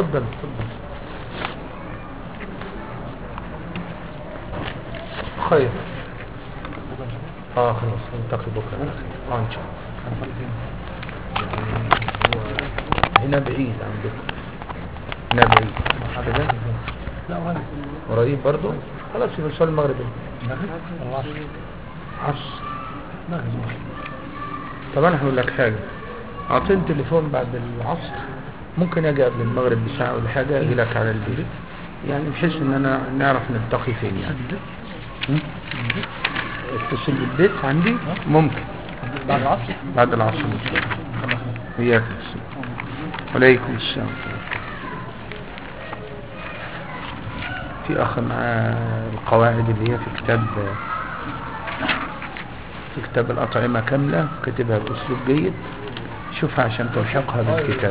اتفضل اتفضل. خير. خلاص نلتقي بكره على خير ان شاء الله. هنا بعيد عندكم؟ هنا بعيد كده؟ لا قريب برضو. خلاص يبقى نصلي المغرب. عصر. طب انا هقول لك حاجه، اعطيني تليفون بعد العصر، ممكن اجي قبل المغرب بساعه ولا حاجه، اجي لك على البيت يعني بحيث ان انا نعرف نلتقي فين يعني. اتصل بالبيت عندي ممكن بعد العصر. بعد العصر ان شاء الله. وياك السلام. وعليكم السلام. في اخ مع القواعد اللي هي في كتاب الأطعمة كاملة، كتبها بأسلوب جيد، شوفها عشان تلحقها بالكتاب.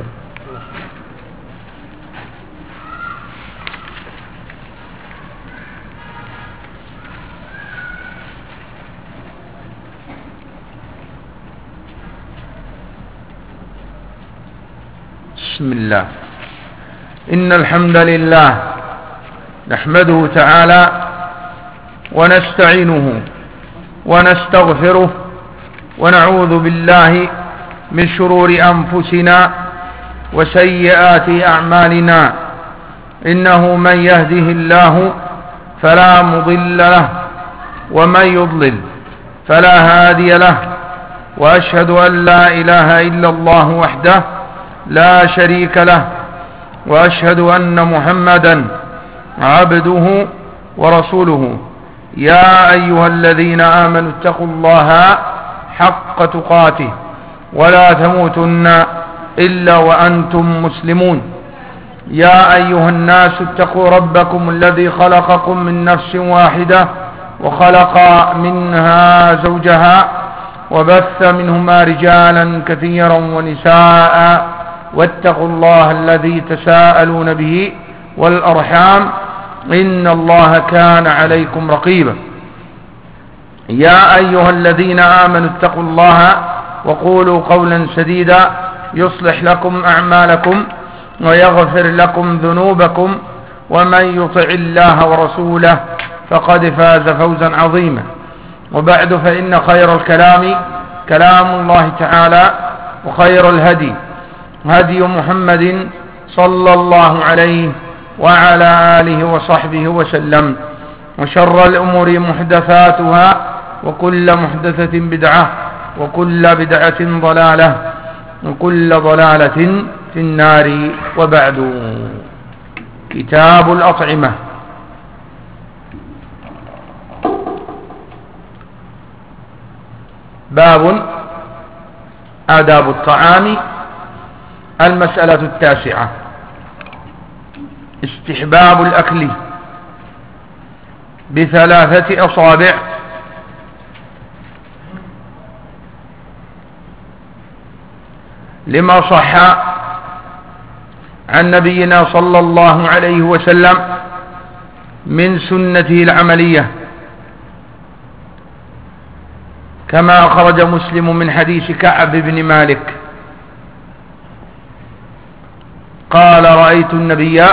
بسم الله. إن الحمد لله نحمده تعالى ونستعينه ونستغفره ونعوذ بالله من شرور أنفسنا وسيئات أعمالنا. إنه من يهده الله فلا مضل له ومن يضلل فلا هادي له، وأشهد أن لا إله إلا الله وحده لا شريك له، وأشهد أن محمدا عبده ورسوله. يا أيها الذين آمنوا اتقوا الله حق تقاته ولا تموتن إلا وأنتم مسلمون. يا أيها الناس اتقوا ربكم الذي خلقكم من نفس واحدة وخلق منها زوجها وبث منهما رجالا كثيرا ونساء، واتقوا الله الذي تساءلون به والأرحام إن الله كان عليكم رقيبا. يا أيها الذين آمنوا اتقوا الله وقولوا قولا سديدا يصلح لكم أعمالكم ويغفر لكم ذنوبكم، ومن يطع الله ورسوله فقد فاز فوزا عظيما. وبعد، فإن خير الكلام كلام الله تعالى، وخير الهدي هدي محمد صلى الله عليه وعلى آله وصحبه وسلم. وشر الأمور محدثاتها، وكل محدثة بدعة، وكل بدعة ضلالة، وكل ضلالة في النار. وبعد. كتاب الأطعمة. باب آداب الطعام. المسألة 9: استحباب الأكل ب3 أصابع، لما صح عن نبينا صلى الله عليه وسلم من سنته العملية، كما أخرج مسلم من حديث كعب بن مالك قال: رأيت النبي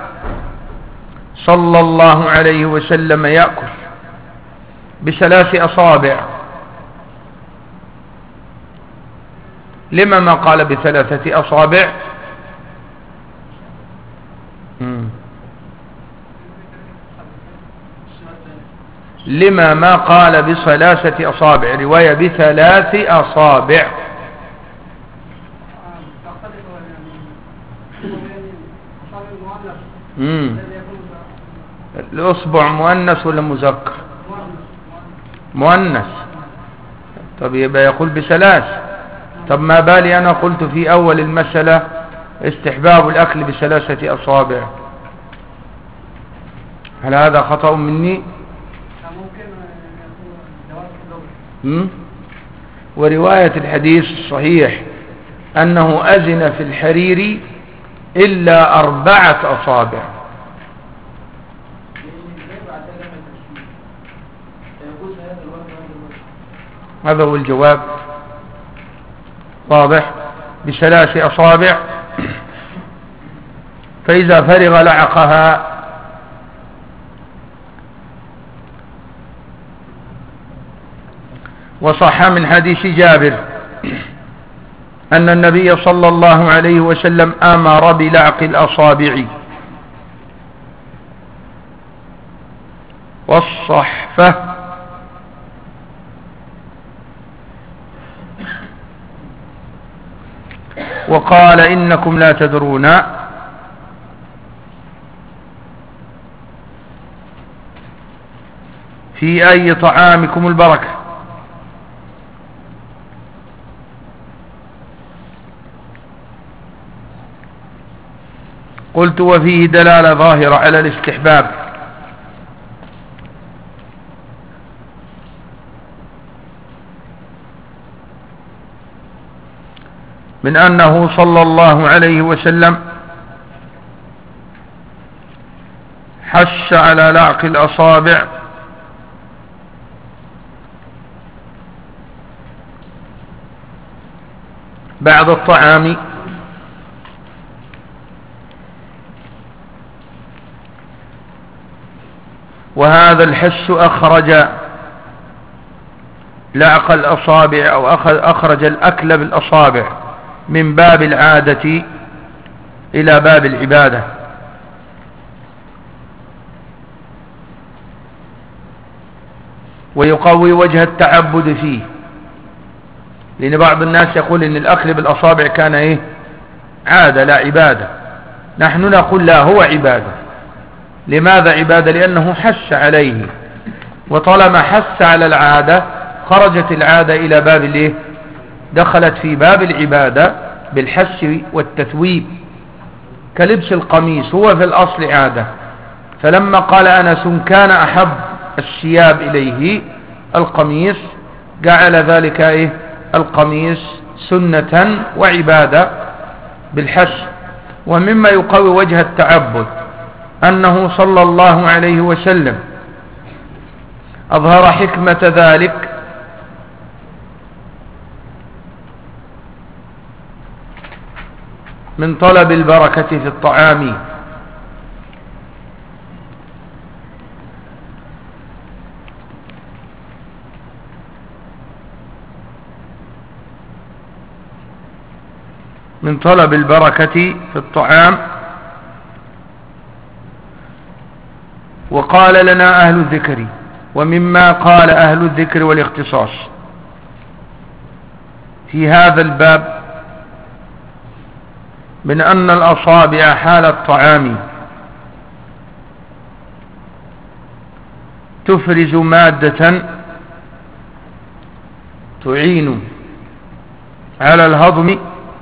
صلى الله عليه وسلم يأكل ب3 أصابع. لما ما قال ب3 أصابع؟ لما ما قال ب3 أصابع؟ رواية ب3 أصابع. الأصبع مؤنث ولا مذكر؟ مؤنث. طب يبقى يقول ب3. طب ما بالي أنا قلت في أول المسألة استحباب الأكل ب3 أصابع؟ هل هذا خطأ مني؟ ورواية الحديث الصحيح أنه أذن في الحرير إلا 4 أصابع. هذا هو الجواب. واضح. ب3 أصابع فإذا فرغ لعقها. وصح من حديث جابر أن النبي صلى الله عليه وسلم أمر بلعق الأصابع والصحفة وقال إنكم لا تدرون في أي طعامكم البركة. قلت وفيه دلالة ظاهرة على الاستحباب، من أنه صلى الله عليه وسلم حث على لعق الأصابع بعد الطعام، وهذا الحث أخرج لعق الأصابع أو أخرج الأكل بالأصابع من باب العادة إلى باب العبادة. ويقوي وجه التعبد فيه، لأن بعض الناس يقول إن الأكل بالأصابع كان عادة لا عبادة. نحن نقول لا، هو عبادة. لماذا عبادة؟ لأنه حث عليه، وطالما حث على العادة خرجت العادة إلى باب دخلت في باب العبادة بالحث والتثويب. كلبس القميص هو في الأصل عادة، فلما قال أنس كان أحب الثياب إليه القميص، جعل ذلك القميص سنة وعبادة بالحث. ومما يقوي وجه التعبد أنه صلى الله عليه وسلم أظهر حكمة ذلك من طلب البركة في الطعام، من طلب البركة في الطعام. وقال لنا أهل الذكر، ومما قال أهل الذكر والاختصاص في هذا الباب من أن الأصابع حال الطعام تفرز مادة تعين على الهضم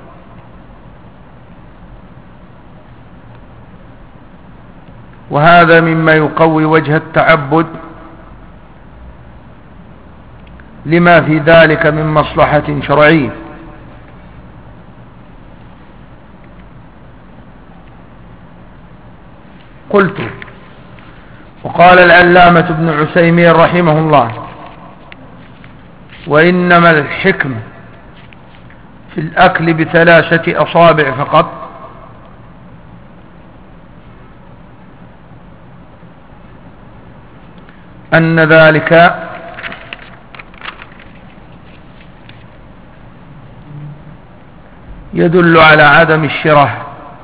وهذا مما يقوي وجه التعبد لما في ذلك من مصلحة شرعية. قلت وقال العلامة ابن عثيمين رحمه الله وإنما الحكمة في الأكل بثلاثة أصابع فقط، أن ذلك يدل على عدم الشره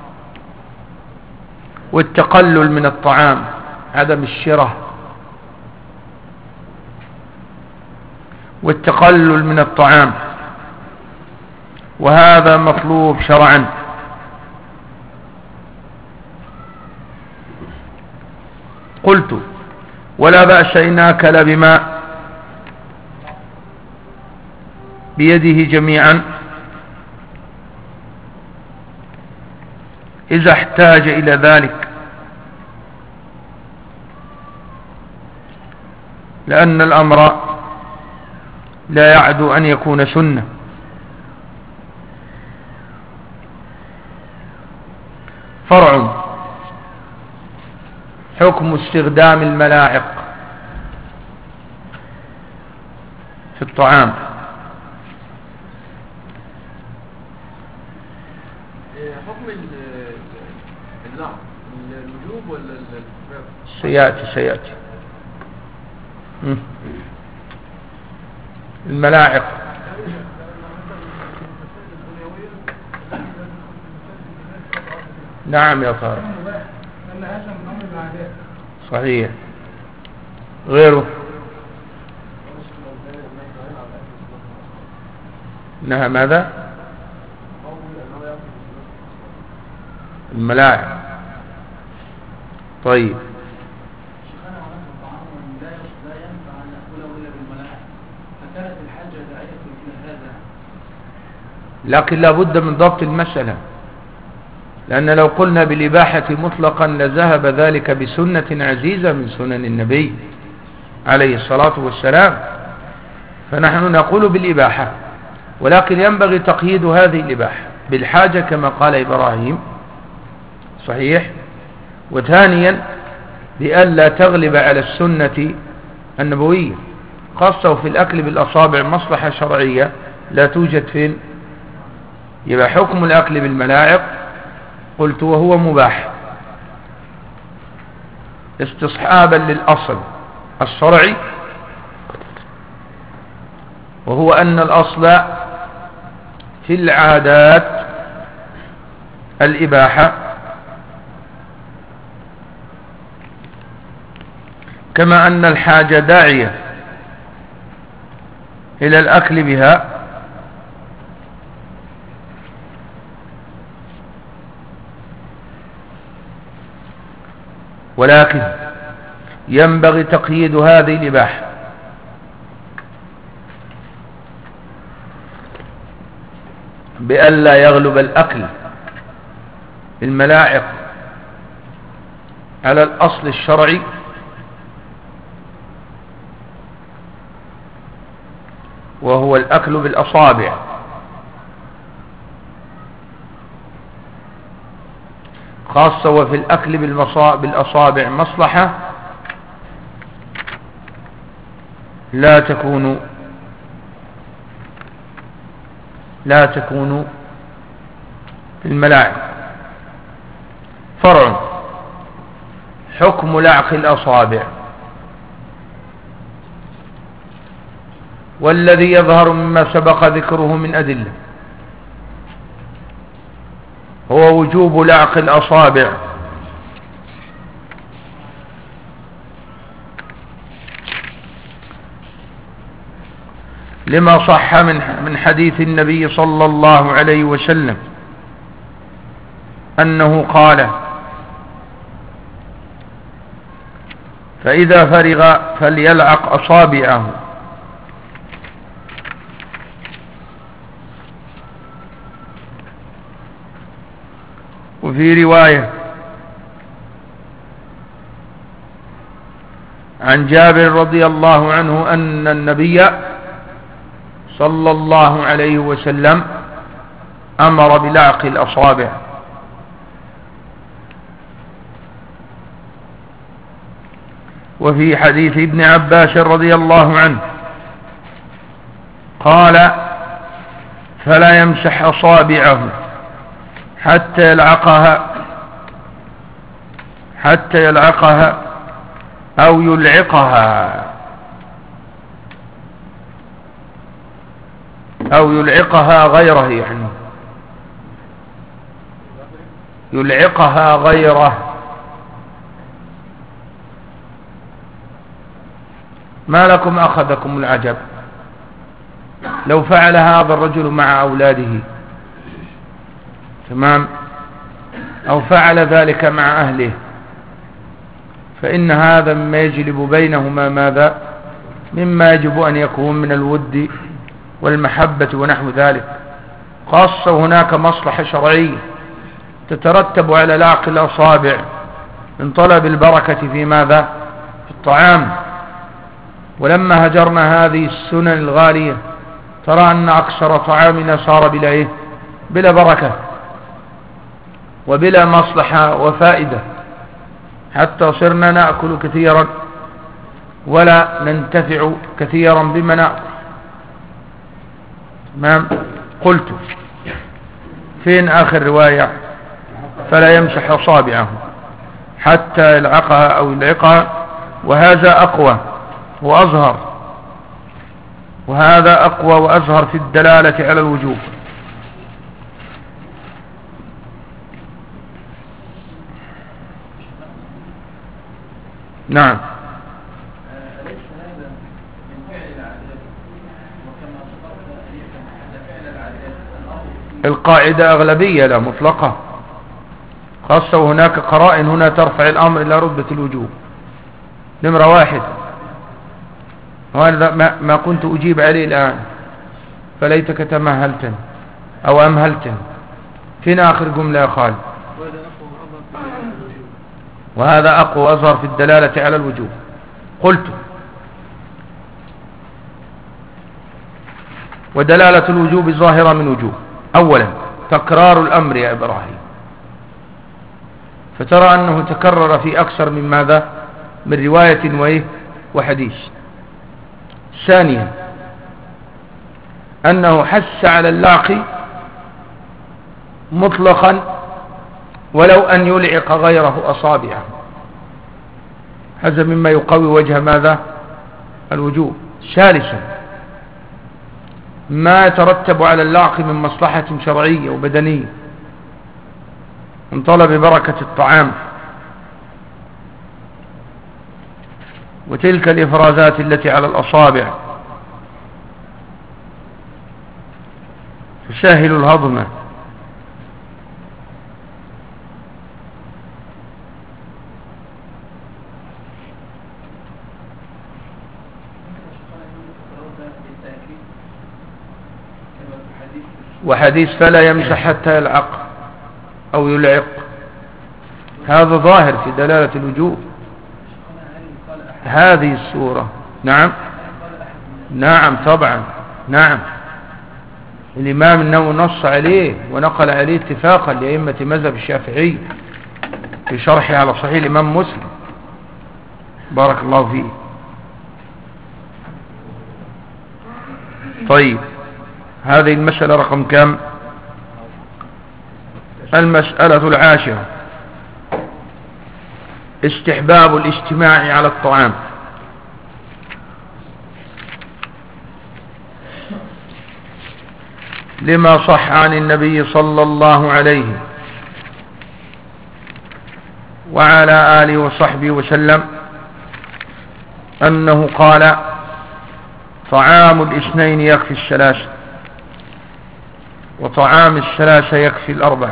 والتقلل من الطعام، عدم الشره والتقلل من الطعام، وهذا مطلوب شرعا. قلت ولا بأس إن أكل بما بيده جميعا إذا احتاج إلى ذلك، لأن الأمر لا يعدو أن يكون سنة. فرع حكم استخدام الملاعق في الطعام. حكم اللعق سيأتي الملاعق. نعم يا طارق، صحيح. غيره انها ماذا؟ الملاعق. طيب لكن لا بد من ضبط المسألة، لأن لو قلنا بالإباحة مطلقا لذهب ذلك بسنة عزيزة من سنن النبي عليه الصلاة والسلام، فنحن نقول بالإباحة، ولكن ينبغي تقييد هذه الإباحة بالحاجة كما قال إبراهيم، صحيح. وثانيا بألا تغلب على السنة النبوية، خاصة في الأكل بالأصابع مصلحة شرعية لا توجد فين. يبقى حكم الأكل بالملاعق قلت وهو مباح استصحابا للأصل الشرعي، وهو أن الأصل في العادات الإباحة، كما أن الحاجة داعية إلى الأكل بها، ولكن ينبغي تقييد هذه الإباحة بألا يغلب الأكل الملاعق على الأصل الشرعي، وهو الأكل بالأصابع، خاصة وفي الأكل بالأصابع مصلحة لا تكون في الملاعق. فرع حكم لعق الأصابع، والذي يظهر مما سبق ذكره من أدلة هو وجوب لعق الأصابع، لما صح من حديث النبي صلى الله عليه وسلم أنه قال: فإذا فرغ فليلعق أصابعه. وفي رواية عن جابر رضي الله عنه أن النبي صلى الله عليه وسلم أمر بلعق الأصابع. وفي حديث ابن عباس رضي الله عنه قال: فلا يمسح أصابعه حتى يلعقها أو يلعقها غيره، يعني يلعقها غيره. ما لكم أخذكم العجب لو فعل هذا الرجل مع أولاده، تمام، أو فعل ذلك مع أهله، فإن هذا مما يجلب بينهما ماذا؟ مما يجب أن يكون من الود والمحبة ونحو ذلك، خاصة هناك مصلحة شرعية تترتب على لعق الأصابع من طلب البركة في ماذا؟ في الطعام. ولما هجرنا هذه السنن الغالية ترى أن أكثر طعامنا صار بلا بركة وبلا مصلحة وفائدة، حتى صرنا نأكل كثيرا ولا ننتفع كثيرا بما نأكل. تمام. قلت فين آخر رواية؟ فلا يمسح أصابعه حتى يلعقها أو يلعقها، وهذا أقوى وأظهر، وهذا أقوى وأظهر في الدلالة على الوجوب. نعم. القاعدة أغلبية لا مطلقة، خاصة وهناك قرائن هنا ترفع الأمر إلى رتبة الوجوب. نمرة 1، وهذا ما كنت أجيب عليه الآن، فليتك تمهلتن أو أمهلتن. فين آخر جملة يا خالد؟ وهذا أقوى وأظهر في الدلالة على الوجوب. قلت: ودلالة الوجوب ظاهرة من وجوه. أولا تكرار الأمر يا إبراهيم، فترى أنه تكرر في أكثر من ماذا؟ من رواية وحديث. ثانيا أنه حث على اللاقي مطلقا ولو أن يلعق غيره أصابعه، هذا مما يقوي وجه ماذا؟ الوجوب. ثالثا ما يترتب على اللعق من مصلحة شرعية وبدنية من طلب بركة الطعام، وتلك الإفرازات التي على الأصابع تسهل الهضم. وحديث فلا يمسح حتى يلعق أو يلعق، هذا ظاهر في دلالة الوجوب هذه السورة. نعم نعم طبعا نعم، الإمام النووي نص عليه ونقل عليه اتفاقا لأئمة مذهب الشافعي في شرحه على صحيح الإمام مسلم، بارك الله فيه. طيب، هذه المسألة رقم كم؟ المسألة 10، استحباب الاجتماع على الطعام. لما صح عن النبي صلى الله عليه وعلى آله وصحبه وسلم أنه قال: طعام الاثنين يكفي الثلاثة، وطعام الثلاثة يكفي الأربعة.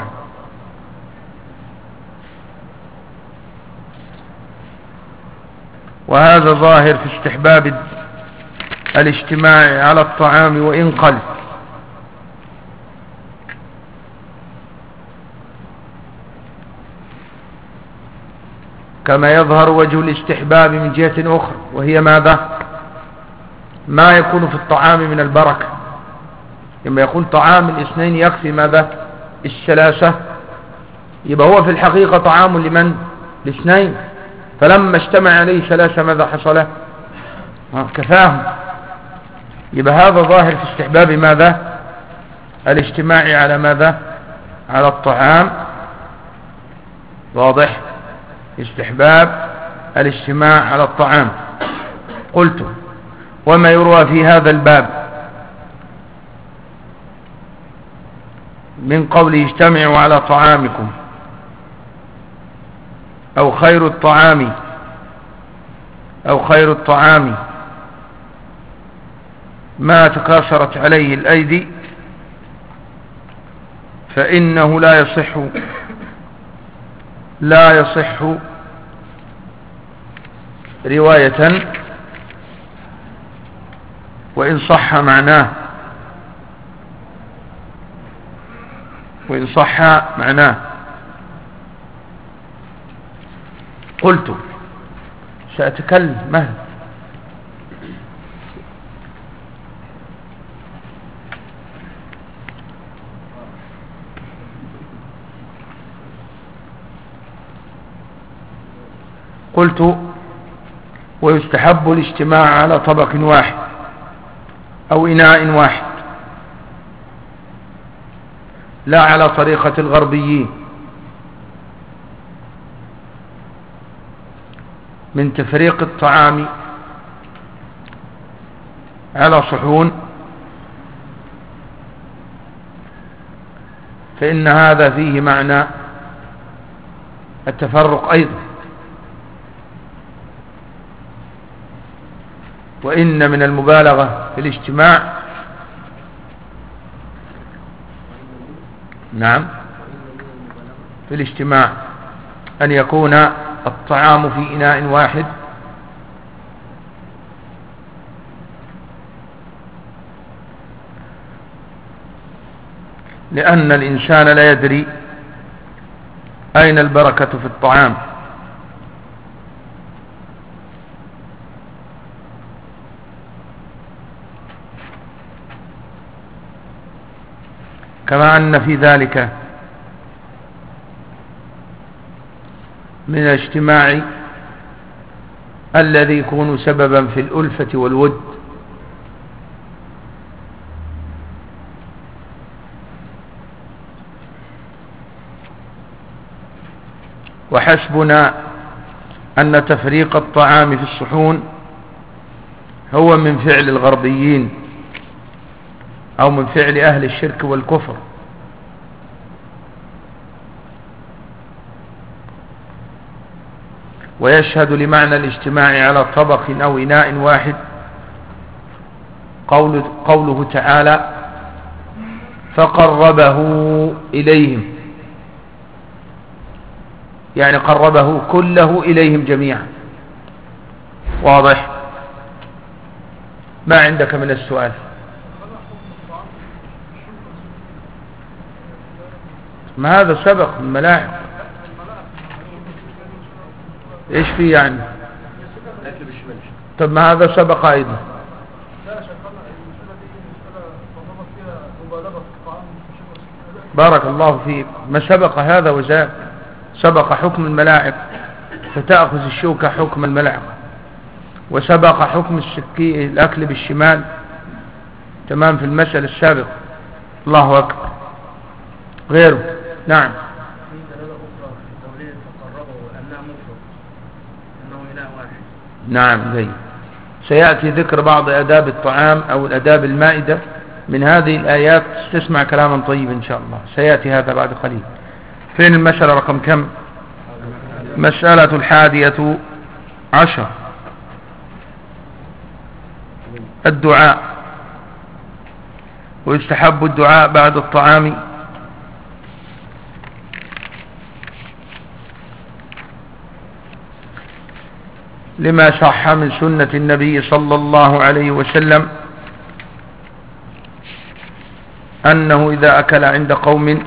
وهذا ظاهر في استحباب الاجتماع على الطعام وإن قل، كما يظهر وجه الاستحباب من جهة أخرى، وهي ماذا؟ ما يكون في الطعام من البركة. لما يقول طعام الاثنين يكفي ماذا؟ الثلاثة، يبقى هو في الحقيقة طعام لمن؟ الاثنين، فلما اجتمع عليه ثلاثة ماذا حصل؟ كفاهم. يبقى هذا ظاهر في استحباب ماذا؟ الاجتماع على ماذا؟ على الطعام. واضح؟ استحباب الاجتماع على الطعام. قلت: وما يروى في هذا الباب من قوله اجتمعوا على طعامكم أو خير الطعام ما تكاثرت عليه الأيدي، فإنه لا يصح رواية، وإن صح معناه. قلت: سأتكلم مهل. قلت: ويستحب الاجتماع على طبق واحد أو إناء واحد، لا على طريقة الغربيين من تفريق الطعام على صحون فإن هذا فيه معنى التفرق أيضا، وإن من المبالغة في الاجتماع نعم في الاجتماع أن يكون الطعام في إناء واحد، لأن الإنسان لا يدري أين البركة في الطعام، كما أن في ذلك من الاجتماع الذي يكون سببا في الألفة والود. وحسبنا أن تفريق الطعام في الصحون هو من فعل الغربيين أو من فعل أهل الشرك والكفر، ويشهد لمعنى الاجتماع على طبق أو إناء واحد قوله تعالى فقربه إليهم، يعني قربه كله إليهم جميعا. واضح؟ ما عندك من السؤال؟ ما هذا سبق من ملاعق، ايش فيه يعني؟ طب ما هذا سبق ايضا. بارك الله فيك، ما سبق هذا وذاك، سبق حكم الملاعق فتأخذ الشوكة حكم الملعق، وسبق حكم السكين الأكل بالشمال تمام في المسألة السابقة. الله أكبر. غيره نعم. نعم زي سيأتي ذكر بعض آداب الطعام أو الآداب المائدة من هذه الآيات، تسمع كلاما طيبا إن شاء الله، سيأتي هذا بعد قليل. فين المسألة رقم كم؟ مسألة 11، الدعاء. ويستحب الدعاء بعد الطعام لما صح من سنة النبي صلى الله عليه وسلم أنه إذا أكل عند قوم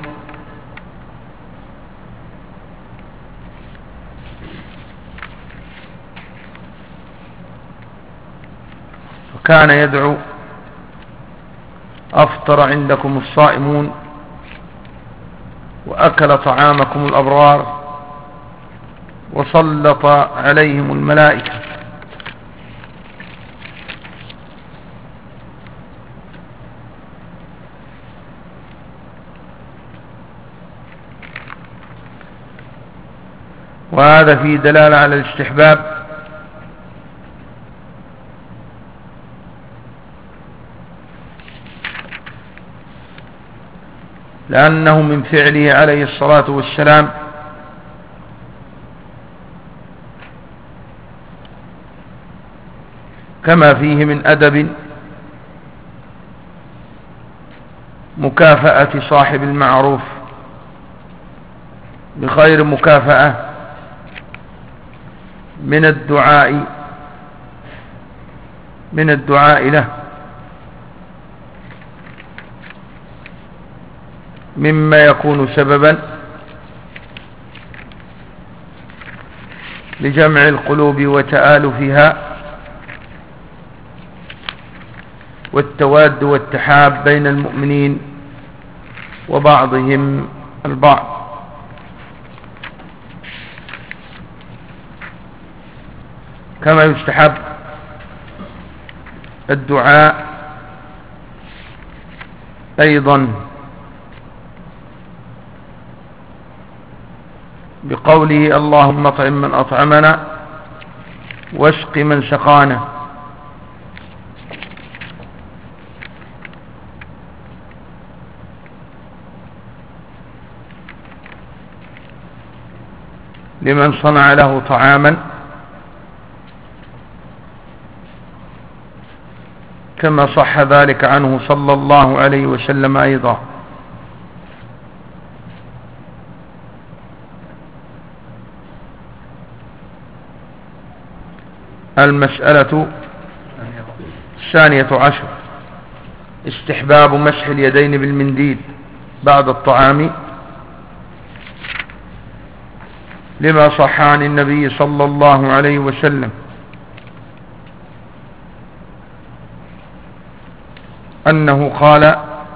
وكان يدعو أفطر عندكم الصائمون وأكل طعامكم الأبرار وسلط عليهم الملائكة. وهذا فيه دلالة على الاستحباب، لأنه من فعله عليه الصلاة والسلام كما فيه من أدب مكافأة صاحب المعروف بخير مكافأة من الدعاء له، مما يكون سببا لجمع القلوب وتآلفها والتواد والتحاب بين المؤمنين وبعضهم البعض. كما يستحب الدعاء أيضا بقوله اللهم اطعم من أطعمنا واسق من سقانا. لمن صنع له طعاما، كما صح ذلك عنه صلى الله عليه وسلم أيضا. المسألة 12 استحباب مسح اليدين بالمنديل بعد الطعام، لما صح عن النبي صلى الله عليه وسلم أنه قال: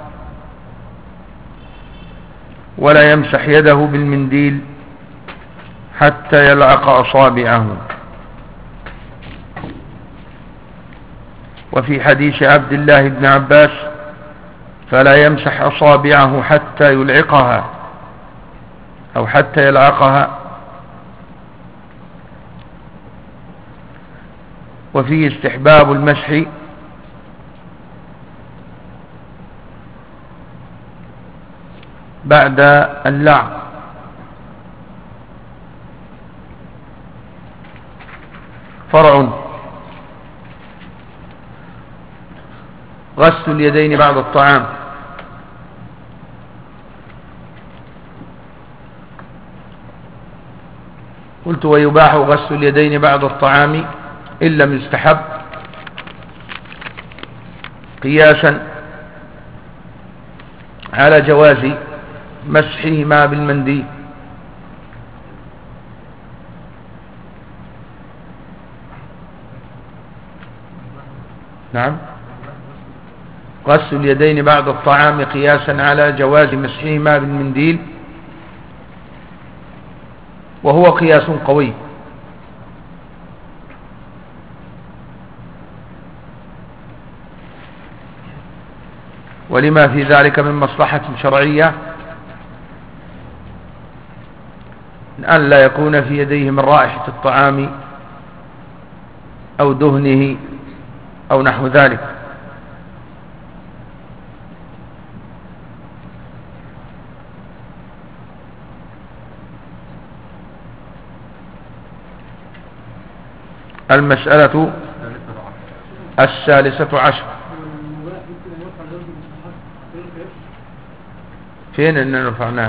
ولا يمسح يده بالمنديل حتى يلعق أصابعه. وفي حديث عبد الله بن عباس: فلا يمسح أصابعه حتى يلعقها أو حتى يلعقها. وفيه استحباب المسح بعد اللعق. فرع: غسل اليدين بعد الطعام. قلت: ويباح غسل اليدين بعد الطعام إن لم يستحب، قياسا على جواز مسحهما بالمنديل. نعم، غسل اليدين بعد الطعام قياسا على جواز مسحهما بالمنديل، وهو قياس قوي. ولما في ذلك من مصلحة شرعية أن لا يكون في يديه من رائحة الطعام أو دهنه أو نحو ذلك. المسألة 13. فين إننا رفعناه؟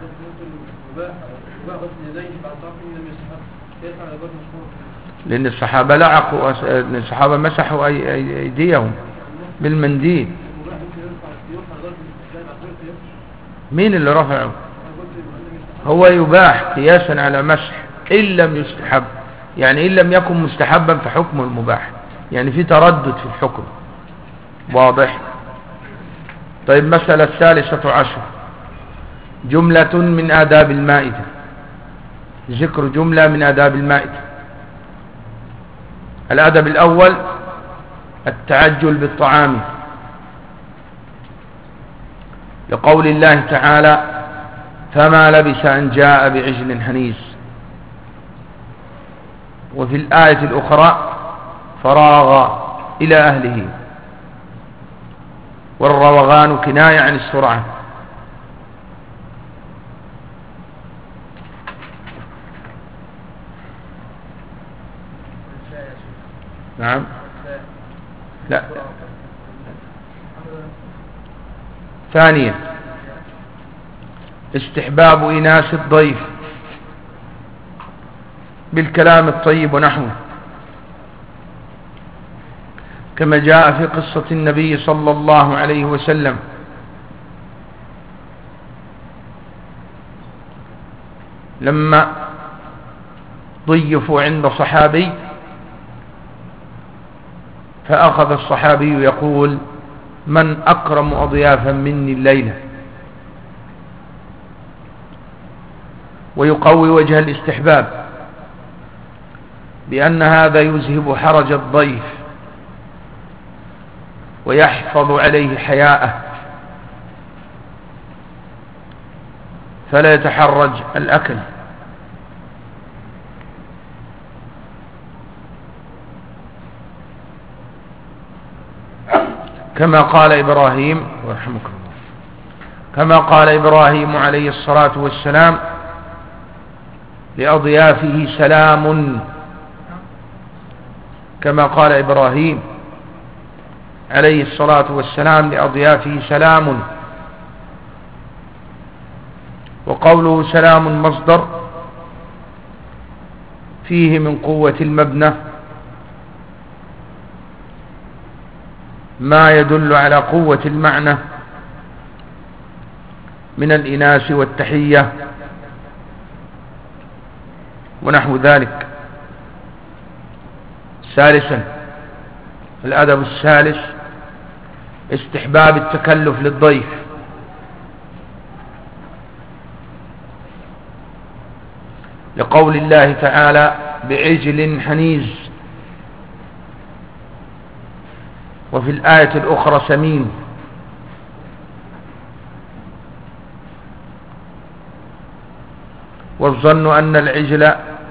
لأن الصحابة لعقوا، لأن الصحابة مسحوا أيديهم بالمنديل. مين اللي رفعه؟ هو يباح قياسا على مسح إن لم يستحب، يعني إن لم يكن مستحبا فحكمه المباح، يعني في تردد في الحكم. واضح؟ طيب، مسألة 13 جملة من آداب المائدة، ذكر جملة من آداب المائدة. الأدب الأول التعجل بالطعام، لقول الله تعالى: فما لبث أن جاء بعجل حنيذ. وفي الآية الأخرى: فراغ إلى أهله. والروغان كناية عن السرعة. نعم، لا. ثانيا استحباب إناس الضيف بالكلام الطيب ونحوه، كما جاء في قصة النبي صلى الله عليه وسلم لما ضيفوا عند صحابي، فأخذ الصحابي يقول: من أكرم أضيافا مني الليلة، ويقوي وجه الاستحباب بأن هذا يذهب حرج الضيف ويحفظ عليه حياءه، فلا يتحرج الأكل. كما قال إبراهيم ورحمك الله، كما قال إبراهيم عليه الصلاة والسلام لأضيافه سلام، كما قال إبراهيم عليه الصلاة والسلام لأضيافه سلام. وقوله سلام مصدر فيه من قوة المبنى ما يدل على قوة المعنى من الإناث والتحية ونحو ذلك. ثالثا الأدب الثالث استحباب التكلف للضيف، لقول الله تعالى بعجل حنيذ، وفي الآية الأخرى سمين. والظن أن العجل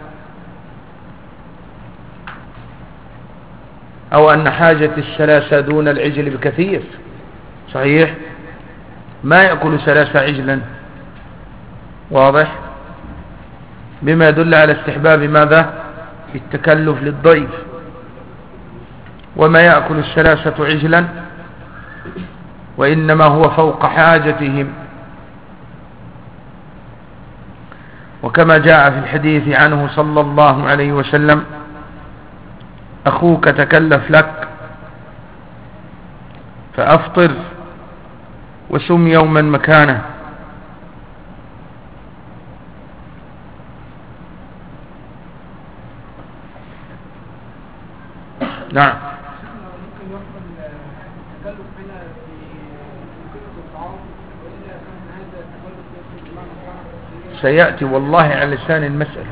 أو أن حاجة الثلاثة دون العجل بكثير، صحيح ما يأكل ثلاثة عجلا، واضح، بما يدل على استحباب ماذا؟ التكلف للضيف. وما يأكل الثلاثة عجلا وإنما هو فوق حاجتهم. وكما جاء في الحديث عنه صلى الله عليه وسلم أخوك تكلف لك فأفطر وسم يوما مكانه. نعم. سيأتي والله على لسان المسألة.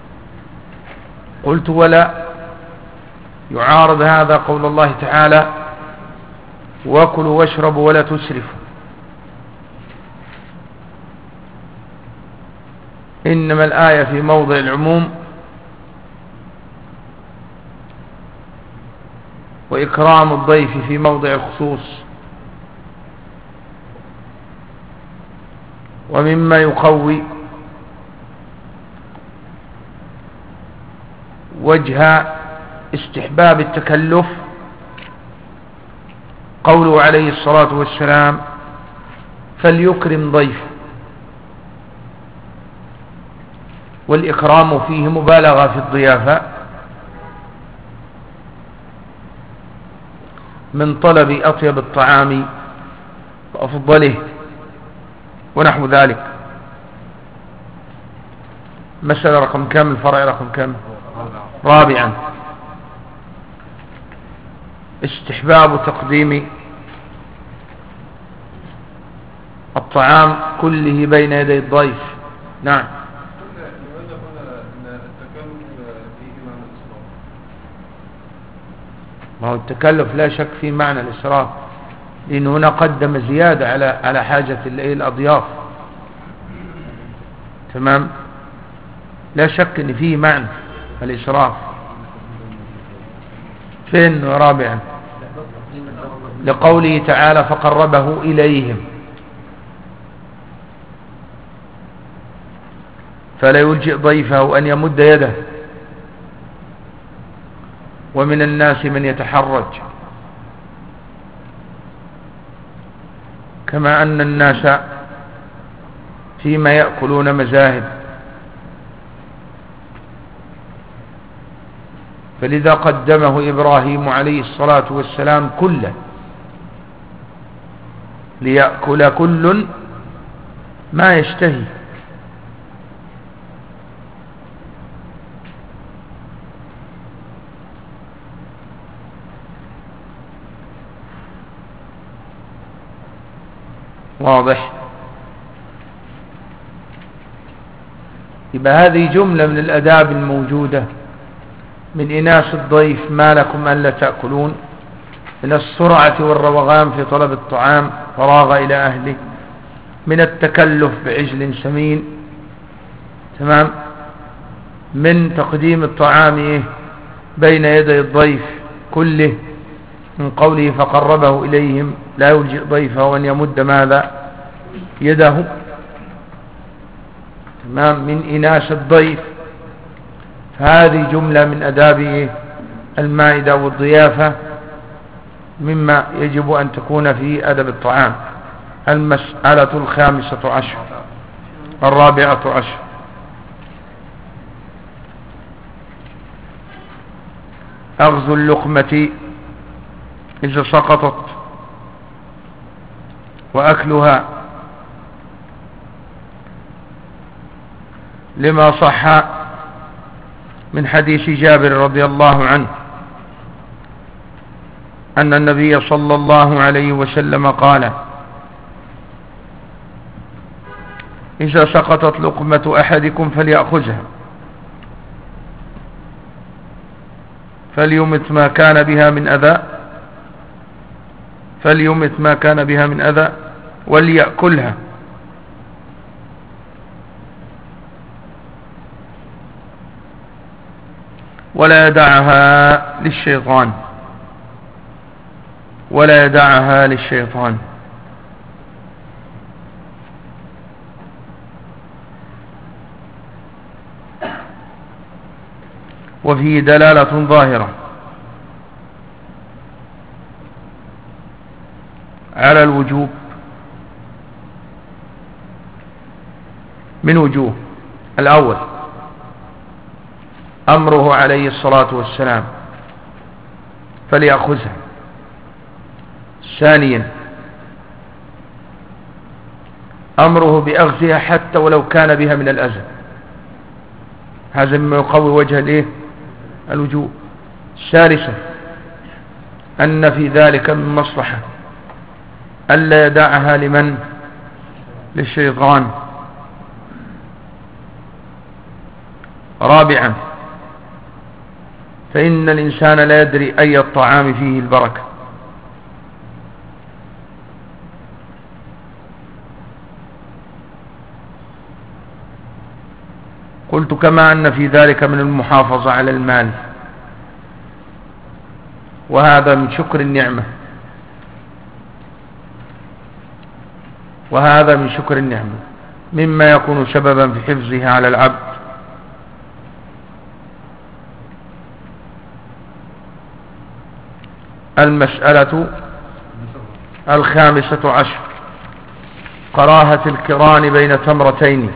قلت ولا يعارض هذا قول الله تعالى وكلوا واشربوا ولا تسرفوا، إنما الآية في موضع العموم، وإكرام الضيف في موضع الخصوص. ومما يقوي وجه استحباب التكلف قوله عليه الصلاة والسلام فليكرم ضيفه، والإكرام فيه مبالغة في الضيافة من طلب أطيب الطعام وأفضله ونحو ذلك. مسألة رقم كم؟ الفرع رقم كم؟ رابعا استحباب تقديم الطعام كله بين يدي الضيف. نعم. ما هو التكلف لا شك في معنى الإسراف، لأنه هنا قدم زيادة على حاجة الأضياف، تمام، لا شك ان فيه معنى الإسراف. فين؟ رابعا لقوله تعالى فقربه إليهم، فلا يلجئ ضيفه أن يمد يده. ومن الناس من يتحرج، كما أن الناس فيما يأكلون مذاهب، فلذا قدمه إبراهيم عليه الصلاة والسلام كله ليأكل كل ما يشتهي. واضح؟ يبقى هذه جملة من الأداب الموجودة من إناس الضيف ما لكم ألا تأكلون، من السرعة والروغان في طلب الطعام فراغ إلى أهله، من التكلف بعجل سمين، تمام، من تقديم الطعام بين يدي الضيف كله، من قوله فقربه إليهم لا يلجئ ضيفه وأن يمد ماذا يده تمام من إناس الضيف. فهذه جملة من أداب المائدة والضيافة مما يجب أن تكون في أدب الطعام. المسألة 15 14 أخذ اللقمة إذا سقطت وأكلها، لما صح من حديث جابر رضي الله عنه أن النبي صلى الله عليه وسلم قال إذا سقطت لقمة أحدكم فليأخذها فليمت ما كان بها من أذى وليأكلها ولا يدعها للشيطان. وفيه دلالة ظاهرة على الوجوب من وجوه. الأول أمره عليه الصلاة والسلام فليأخذها. ثانيا أمره بأخذها حتى ولو كان بها من الأذى، هذا مما يقوي وجه الوجوب. ثالثا أن في ذلك من مصلحة ألا يدعها للشيطان. رابعا فإن الإنسان لا يدري أي الطعام فيه البركة. قلت كما أن في ذلك من المحافظة على المال، وهذا من شكر النعمة، مما يكون سببا في حفظها على العبد. المسألة 15 كراهة القران بين تمرتين.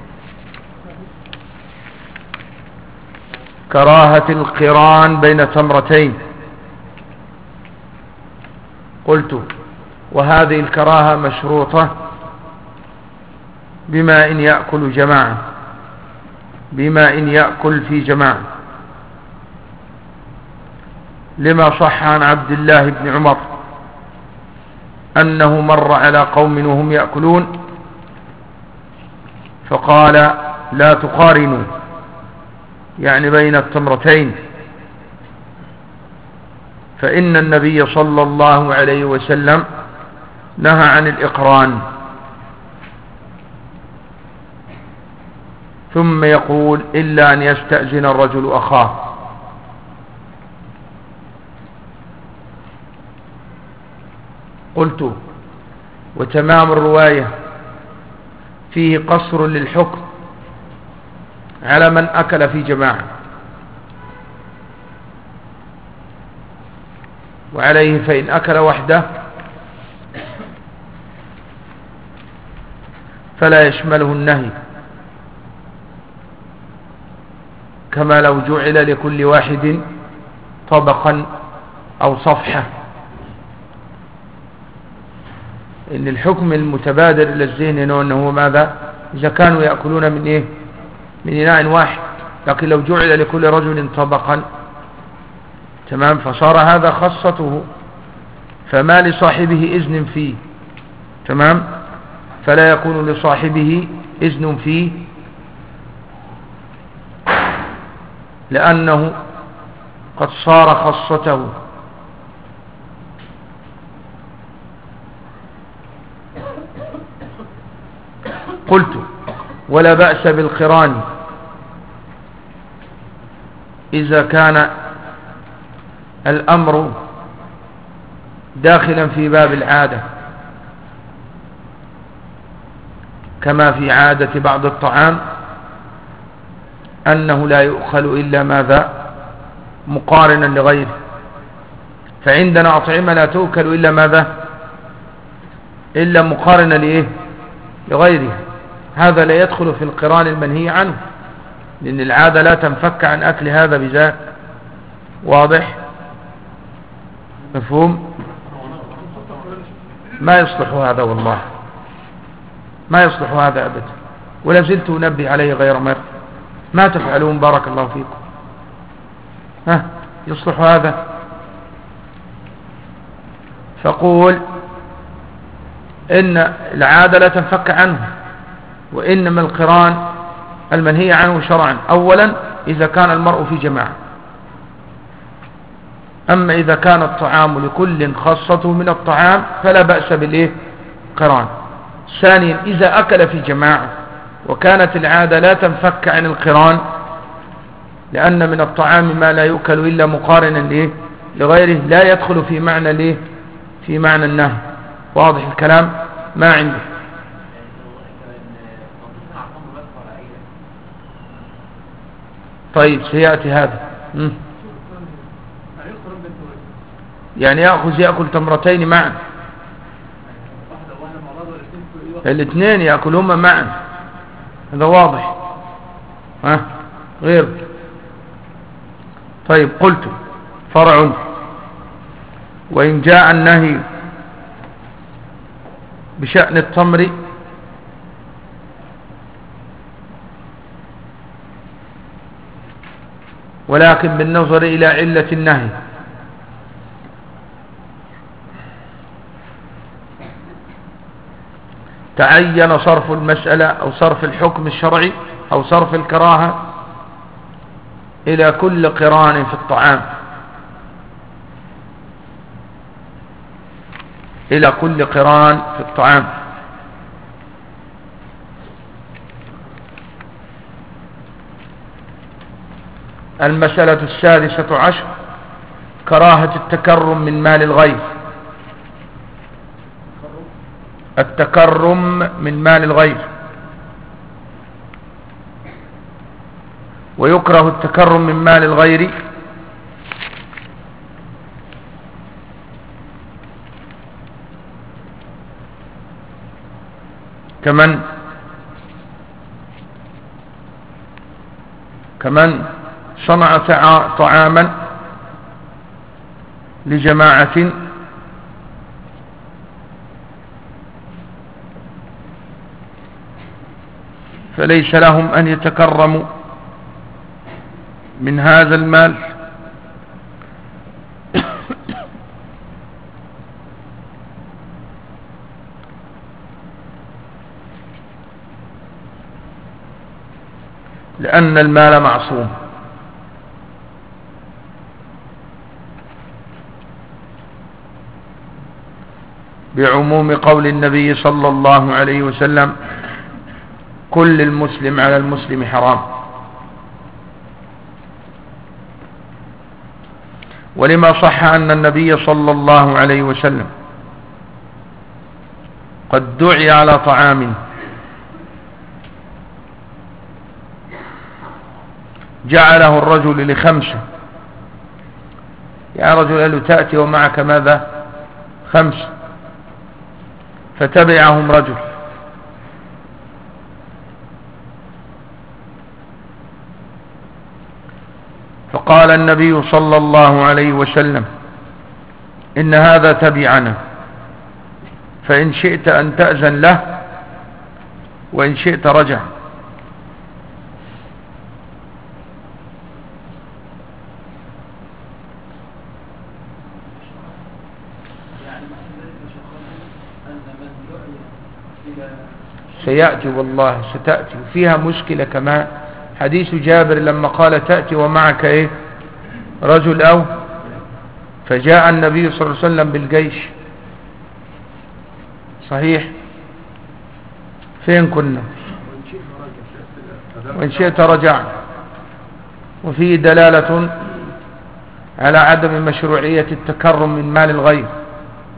قلت وهذه الكراهة مشروطة بما إن يأكل في جماعة، لما صح عن عبد الله بن عمر أنه مر على قوم وهم يأكلون فقال لا تقارنوا، يعني بين التمرتين، فإن النبي صلى الله عليه وسلم نهى عن الإقران. ثم يقول إلا أن يستأذن الرجل أخاه. قلت وتمام الرواية فيه قصر للحكم على من أكل في جماعة، وعليه فإن أكل وحده فلا يشمله النهي، كما لو جعل لكل واحد طبقا أو صفحة. إن الحكم المتبادر إلى الذهن أنه ماذا؟ إذا كانوا يأكلون من إناء واحد، لكن لو جعل لكل رجل طبقا تمام فصار هذا خاصته، فما لصاحبه إذن فيه تمام، فلا يكون لصاحبه إذن فيه لأنه قد صار خاصته. قلت ولا بأس بالقران إذا كان الأمر داخلا في باب العادة، كما في عادة بعض الطعام أنه لا يؤكل إلا ماذا؟ مقارنا لغيره. فعندنا أطعمة لا تؤكل إلا ماذا؟ إلا مقارنة لإيه؟ لغيرها. هذا لا يدخل في القران المنهي عنه، لأن العادة لا تنفك عن أكل هذا بذاك. واضح؟ مفهوم؟ ما يصلح هذا، والله ما يصلح هذا أبدا، ولا زلت أنبه عليه غير مرة. ما تفعلون بارك الله فيكم؟ ها يصلح هذا؟ فقول إن العادة لا تنفك عنه، وإنما القران المنهي عنه شرعا أولا إذا كان المرء في جماعة. أما إذا كان الطعام لكل خاصته من الطعام فلا بأس بالإيه؟ قران. ثانيا إذا أكل في جماعة وكانت العادة لا تنفك عن القران، لأن من الطعام ما لا يؤكل إلا مقارنا لغيره، لا يدخل في معنى في معنى النهي. واضح الكلام؟ ما عنده. طيب سيأتي هذا. يعني يأكل تمرتين معا، الاثنين يأكلهما معا، هذا واضح. ها غير. طيب قلت فرع: وإن جاء النهي بشأن التمر ولكن بالنظر إلى علة النهي تعين صرف المسألة أو صرف الحكم الشرعي أو صرف الكراهة إلى كل قران في الطعام، إلى كل قران في الطعام. المسألة 16 كراهة التكرم من مال الغير. التكرم من مال الغير، ويكره التكرم من مال الغير كمن صنع طعاما لجماعة فليس لهم أن يتكرموا من هذا المال لأن المال معصوم. بعموم قول النبي صلى الله عليه وسلم: كل المسلم على المسلم حرام. ولما صح أن النبي صلى الله عليه وسلم قد دعي على طعام جعله الرجل ل5، يا رجل قال له: تأتي ومعك ماذا؟ 5. فتبعهم رجل فقال النبي صلى الله عليه وسلم: إن هذا تبعنا، فإن شئت أن تأذن له وإن شئت رجع. سيأتي والله ستأتي فيها مشكلة كمان. حديث جابر لما قال: تأتي ومعك إيه؟ رجل أو فجاء النبي صلى الله عليه وسلم بالجيش. صحيح. فين كنا؟ وإن شئت رجع. وفيه دلالة على عدم مشروعية التكرم من مال الغير،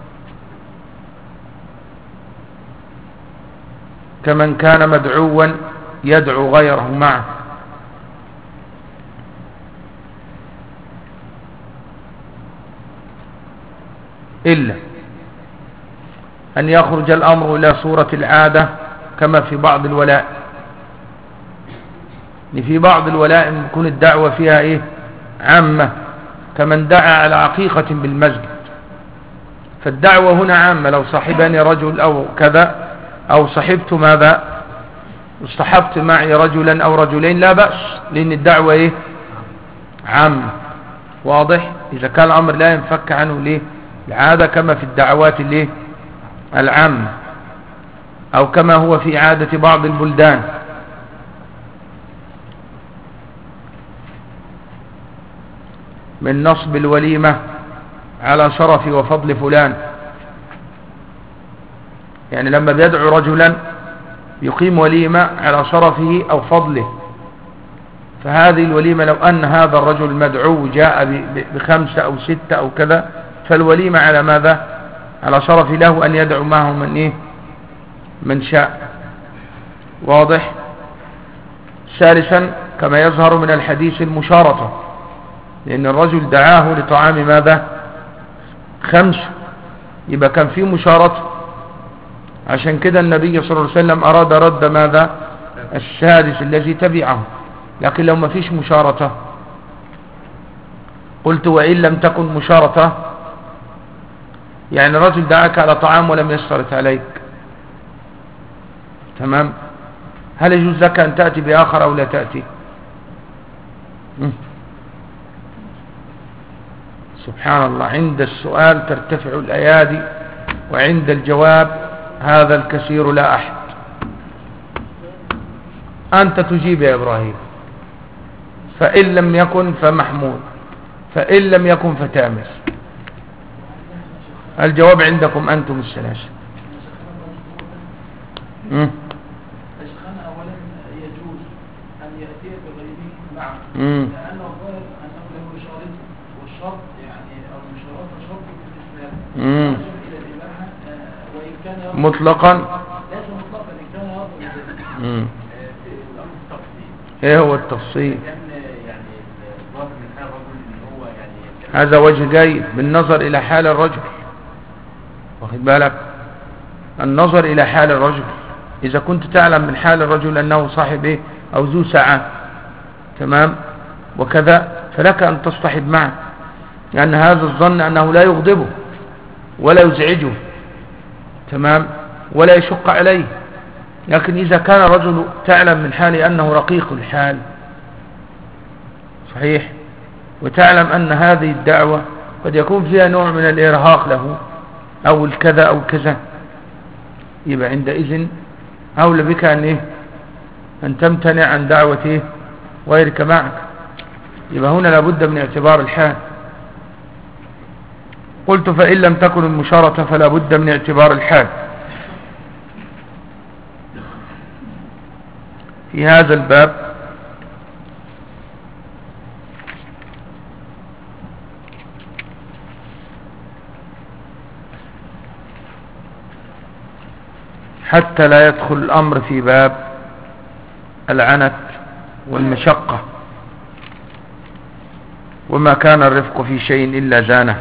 كمن كان مدعوا يدعو غيره معه. إلا أن يخرج الأمر إلى صورة العادة كما في بعض الولاء. في بعض الولاء يكون الدعوة فيها عامة، كمن دعا على عقيقة بالمسجد، فالدعوة هنا عامة. لو صاحبني رجل أو كذا، أو صحبت ماذا، اصطحبت معي رجلا أو رجلين، لا بأس، لأن الدعوة عامة. واضح؟ إذا كان الأمر لا ينفك عنه العادة كما في الدعوات العامة، أو كما هو في عادة بعض البلدان. من نصب الوليمة على شرف وفضل فلان، يعني لما بيدعو رجلا يقيم وليمة على شرفه أو فضله، فهذه الوليمة لو أن هذا الرجل المدعو جاء ب5 أو 6 أو كذا، فالوليمة على ماذا؟ على شرف له أن يدعو معه من شاء. واضح؟ ثالثا كما يظهر من الحديث المشارطة، لأن الرجل دعاه لطعام ماذا؟ 5، يبقى كان فيه مشارطة. عشان كده النبي صلى الله عليه وسلم أراد رد ماذا؟ السادس الذي تبعه. لكن لو ما فيش مشارطة، قلت وإن لم تكن مشارطة، يعني الرجل دعاك على طعام ولم يشترط عليك، تمام؟ هل يجوز لك أن تأتي بآخر أو لا تأتي؟ سبحان الله، عند السؤال ترتفع الأيادي، وعند الجواب هذا الكثير لا أحد. أنت تجيب يا إبراهيم، فإن لم يكن فمحمود، فإن لم يكن فتامر. الجواب عندكم أنتم الثلاثة. أولا يجوز أن يأتي بغيره معه، لأنه ظاهر أنه له شرط، والشرط يعني أو المشارطة شرط في الإسلام إلى الإباحة، وإن كان مطلقا ليس مطلقا، إن كان يضرب الأمر التفصيل. إيه هو التفصيل؟ يعني ظاهر من حال الرجل إن هو يعني هذا وجه جيد بالنظر إلى حال الرجل، واخد بالك؟ النظر إلى حال الرجل، إذا كنت تعلم من حال الرجل أنه صاحب أو ذو سعة، تمام، وكذا، فلك أن تصطحب معه، لأن هذا الظن أنه لا يغضبه ولا يزعجه، تمام، ولا يشق عليه. لكن إذا كان الرجل تعلم من حاله أنه رقيق الحال، صحيح، وتعلم أن هذه الدعوة قد يكون فيها نوع من الإرهاق له أو الكذا أو كذا، يبقى عندئذ أولى بك أن تمتنع عن دعوة غيرك معك. يبقى هنا لابد من اعتبار الحال. قلت فإن لم تكن المشارطة فلا بد من اعتبار الحال. في هذا الباب حتى لا يدخل الأمر في باب العنت والمشقة، وما كان الرفق في شيء إلا زانه.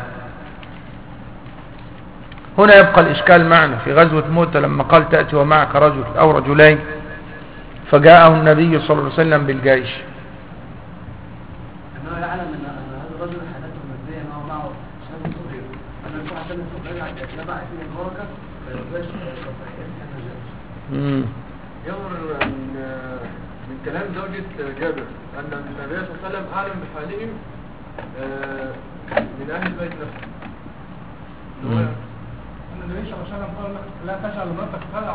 هنا يبقى الإشكال معنا في غزوة موتى لما قال تأتي ومعك رجل أو رجلين، فجاءه النبي صلى الله عليه وسلم بالجيش. أنه يعلم أن هذا الرجل حدثه ماديا معه شاب صغير، أنه يكون عشان الصغير يتبع فيه البركة فيبقاش يظهر من كلام زوجة جابر أن النبي صلى الله عليه وسلم أعلم بحالهم من أهل البيت نفسه. النبي صلى الله عليه وسلم قال لا تجعل مرتك خلع.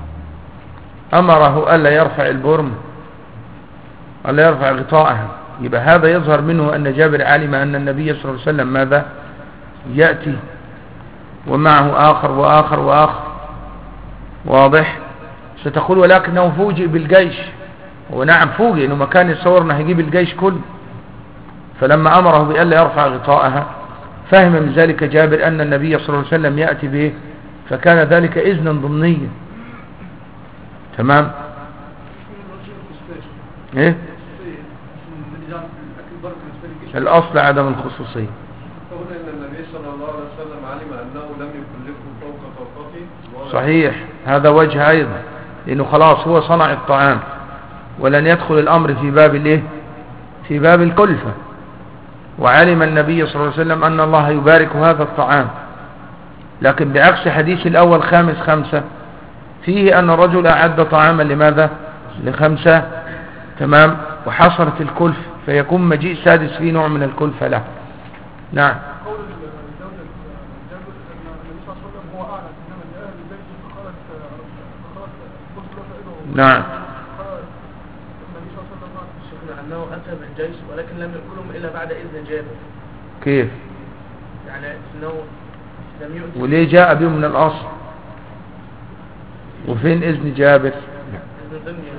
أمره ألا يرفع البرم، ألا يرفع غطاءها. يبقى هذا يظهر منه أن جابر علم أن النبي صلى الله عليه وسلم ماذا؟ يأتي ومعه آخر وآخر وآخر. واضح؟ ستقول ولكنه فوجئ بالجيش. ونعم فوجئ، إنه مكان يتصورنا هيجيب الجيش كله. فلما أمره بألا يرفع غطاءها فهم من ذلك جابر أن النبي صلى الله عليه وسلم يأتي به، فكان ذلك إذنا ضمنيا، تمام. ايه الاصل عدم الخصوصية. قول ان النبي صلى الله عليه وسلم علم انه لم يكلفه فوق طاقته. صحيح، هذا وجه ايضا، لانه خلاص هو صنع الطعام ولن يدخل الامر في باب الايه، في باب الكلفة. وعلم النبي صلى الله عليه وسلم ان الله يبارك هذا الطعام. لكن بعكس حديث الاول 5 فيه ان الرجل اعد طعاما لماذا؟ ل5، تمام، وحصلت الكلفة، فيكون مجيء سادس فيه نوع من الكلفة له. نعم. قول الزوجة جابر ان النبي صلى الله عليه وسلم هو اعلم، انما جاء البيت فقالت قلت له فإنه نعم. النبي صلى الله عليه وسلم شيخنا انه اتى بالجيش ولكن لم يأكلهم الا بعد اذن جابر. كيف؟ يعني انه لم يؤتي. وليه جاء بهم من الاصل؟ وفين اذن جابر؟ إذن ضمن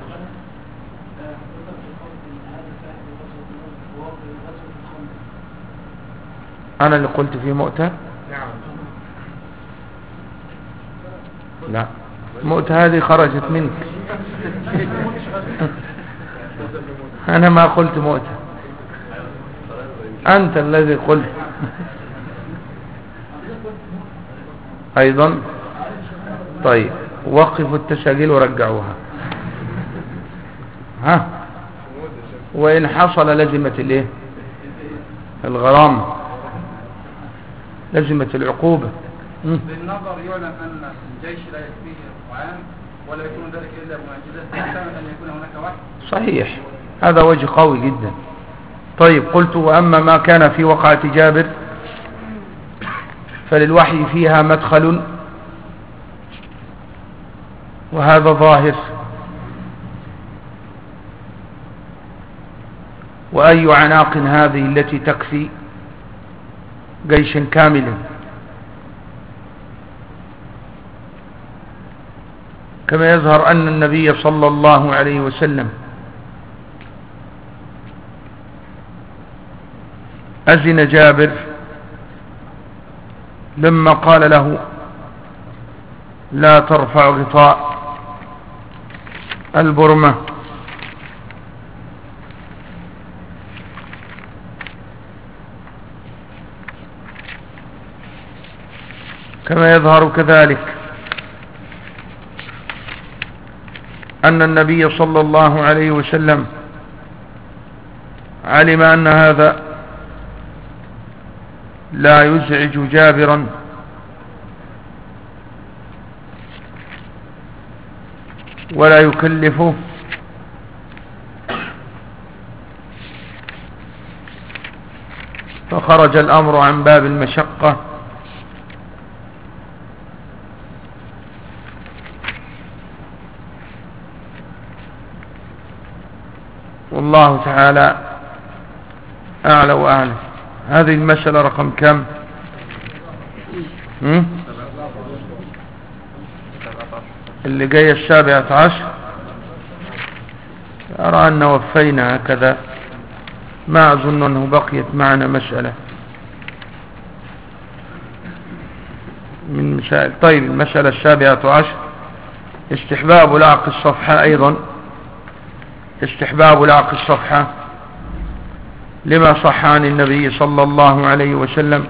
انا اللي قلت في مؤتة؟ نعم. لا، مؤتة هذه خرجت منك. انا ما قلت مؤتة، انت الذي قلت. ايضا طيب، وقفوا التساجيل ورجعوها. ها، وان حصل لزمت الايه، الغرامة، لزمت العقوبة. بالنظر يعلم ان الجيش لا يكفيه الطعام ولا يكون ذلك الا معجزة، يحتمل ان يكون هناك وحي. صحيح، هذا وجه قوي جدا. طيب، قلت واما ما كان في وقعة جابر فللوحي فيها مدخل، وهذا ظاهر. وأي عناق هذه التي تكفي جيش كامل؟ كما يظهر أن النبي صلى الله عليه وسلم أذن جابر لما قال له لا ترفع غطاء البرمة، كما يظهر كذلك أن النبي صلى الله عليه وسلم علم أن هذا لا يزعج جابرا ولا يكلفه، فخرج الأمر عن باب المشقة والله تعالى أعلى وأعلم. هذه المسألة رقم كم؟ اللي جاية 17. أرى أن وفينا هكذا، ما أظن أنه بقيت معنا مسألة من مسائل. طيب، المسألة 17 استحباب لعق الصفحة. أيضا استحباب لعق الصفحة لما صح عن النبي صلى الله عليه وسلم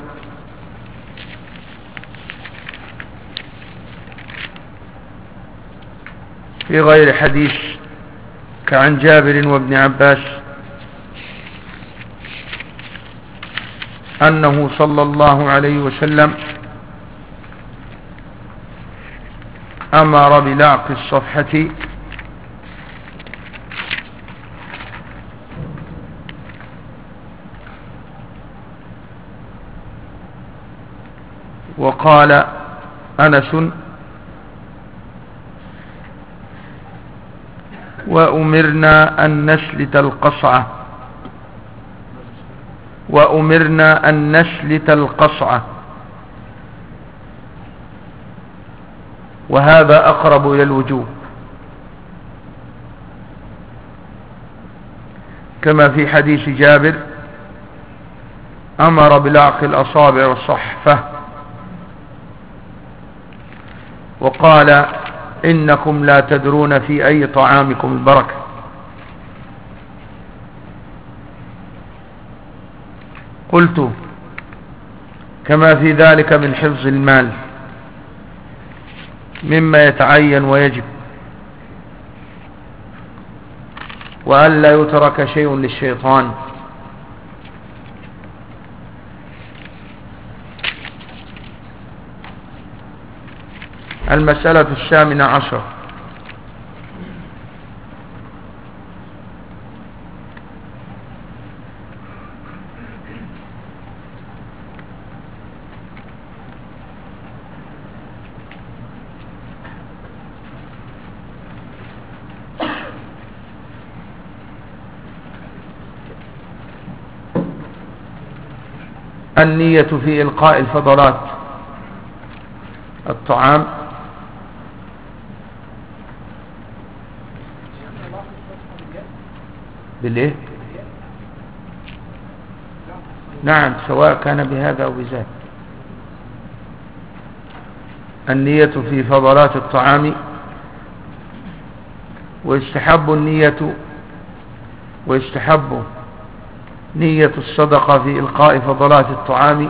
في غير حديث كعن جابر وابن عباس أنه صلى الله عليه وسلم أمر بلعق الصفحة وقال أنس وأمرنا أن نسلت القصعة، وأمرنا أن نسلت القصعة، وهذا أقرب إلى الوجوب كما في حديث جابر أمر بلعق الأصابع والصحفة، وقال إنكم لا تدرون في أي طعامكم البركة. قلت كما في ذلك من حفظ المال مما يتعين ويجب، وألا يترك شيء للشيطان. المسألة 18. النية في إلقاء الفضلات الطعام. بالإيه؟ نعم، سواء كان بهذا أو بذاك. النية في فضلات الطعام، ويستحب نية الصدقة في إلقاء فضلات الطعام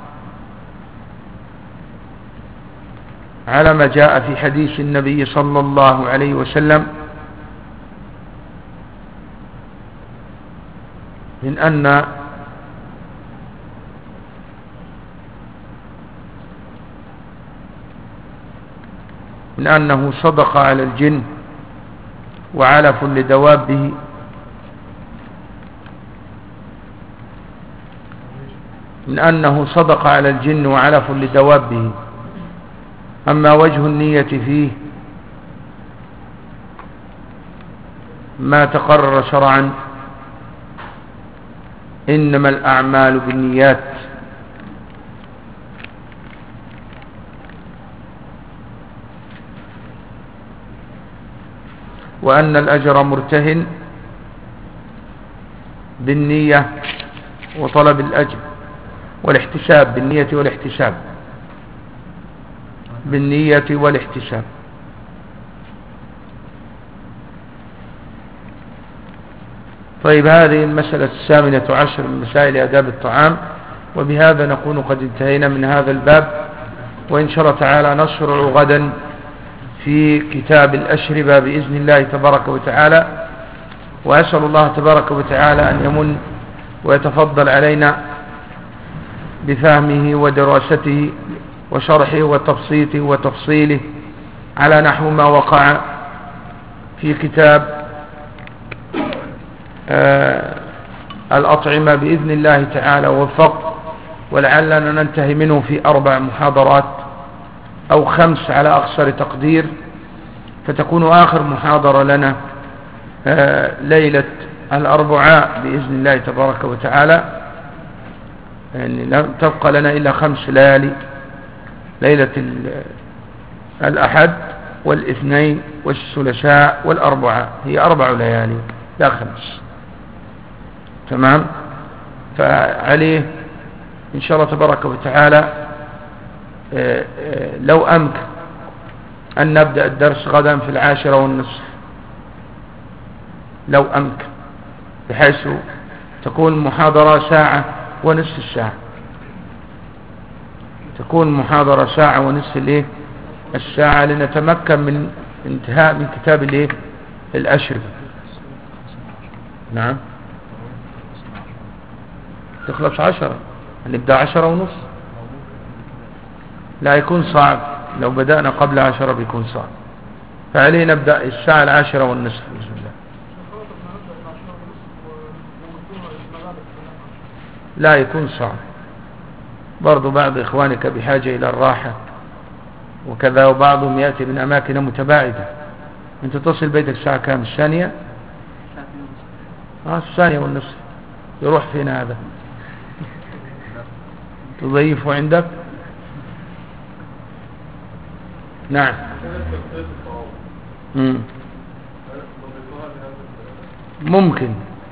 على ما جاء في حديث النبي صلى الله عليه وسلم من أنه صدق على الجن وعلف لدوابه، أما وجه النية فيه ما تقرر شرعا، إنما الأعمال بالنيات، وأن الأجر مرتهن بالنية وطلب الأجر والاحتساب، بالنية والاحتساب. طيب، هذه المسألة 18 من مسائل آداب الطعام، وبهذا نكون قد انتهينا من هذا الباب، وإن شاء الله تعالى نشرع غدا في كتاب الأشربة بإذن الله تبارك وتعالى. وأسأل الله تبارك وتعالى أن يمن ويتفضل علينا بفهمه ودراسته وشرحه وتبسيطه وتفصيله على نحو ما وقع في كتاب الأطعمة بإذن الله تعالى وفق، ولعلنا ننتهي منه في 4 محاضرات أو 5 على أقصر تقدير، فتكون آخر محاضرة لنا ليلة الأربعاء بإذن الله تبارك وتعالى. يعني لم تبقى لنا إلا 5 ليالي، ليلة الأحد والاثنين والثلاثاء والأربعاء، هي 4 ليالي لا 5. تمام؟ فعليه إن شاء الله تبارك وتعالى لو أمكن أن نبدأ الدرس غدا في 10:30، لو أمكن، بحيث تكون محاضرة 1.5 ساعة، تكون محاضرة 1.5 ساعة لنتمكن من انتهاء من كتاب الأشربة. نعم، تخلص 10، هنبدأ 10:30. لا، يكون صعب، لو بدأنا قبل 10 بيكون صعب، فعليه نبدأ الساعة 10:30 بإذن الله. لا، يكون صعب برضو، بعض إخوانك بحاجة إلى الراحة وكذا، وبعضهم يأتي من أماكن متباعدة. أنت تصل بيتك الساعة كام؟ 1:00؟ 1:30 يروح فين هذا؟ تضيفه عندك؟ نعم. ممكن.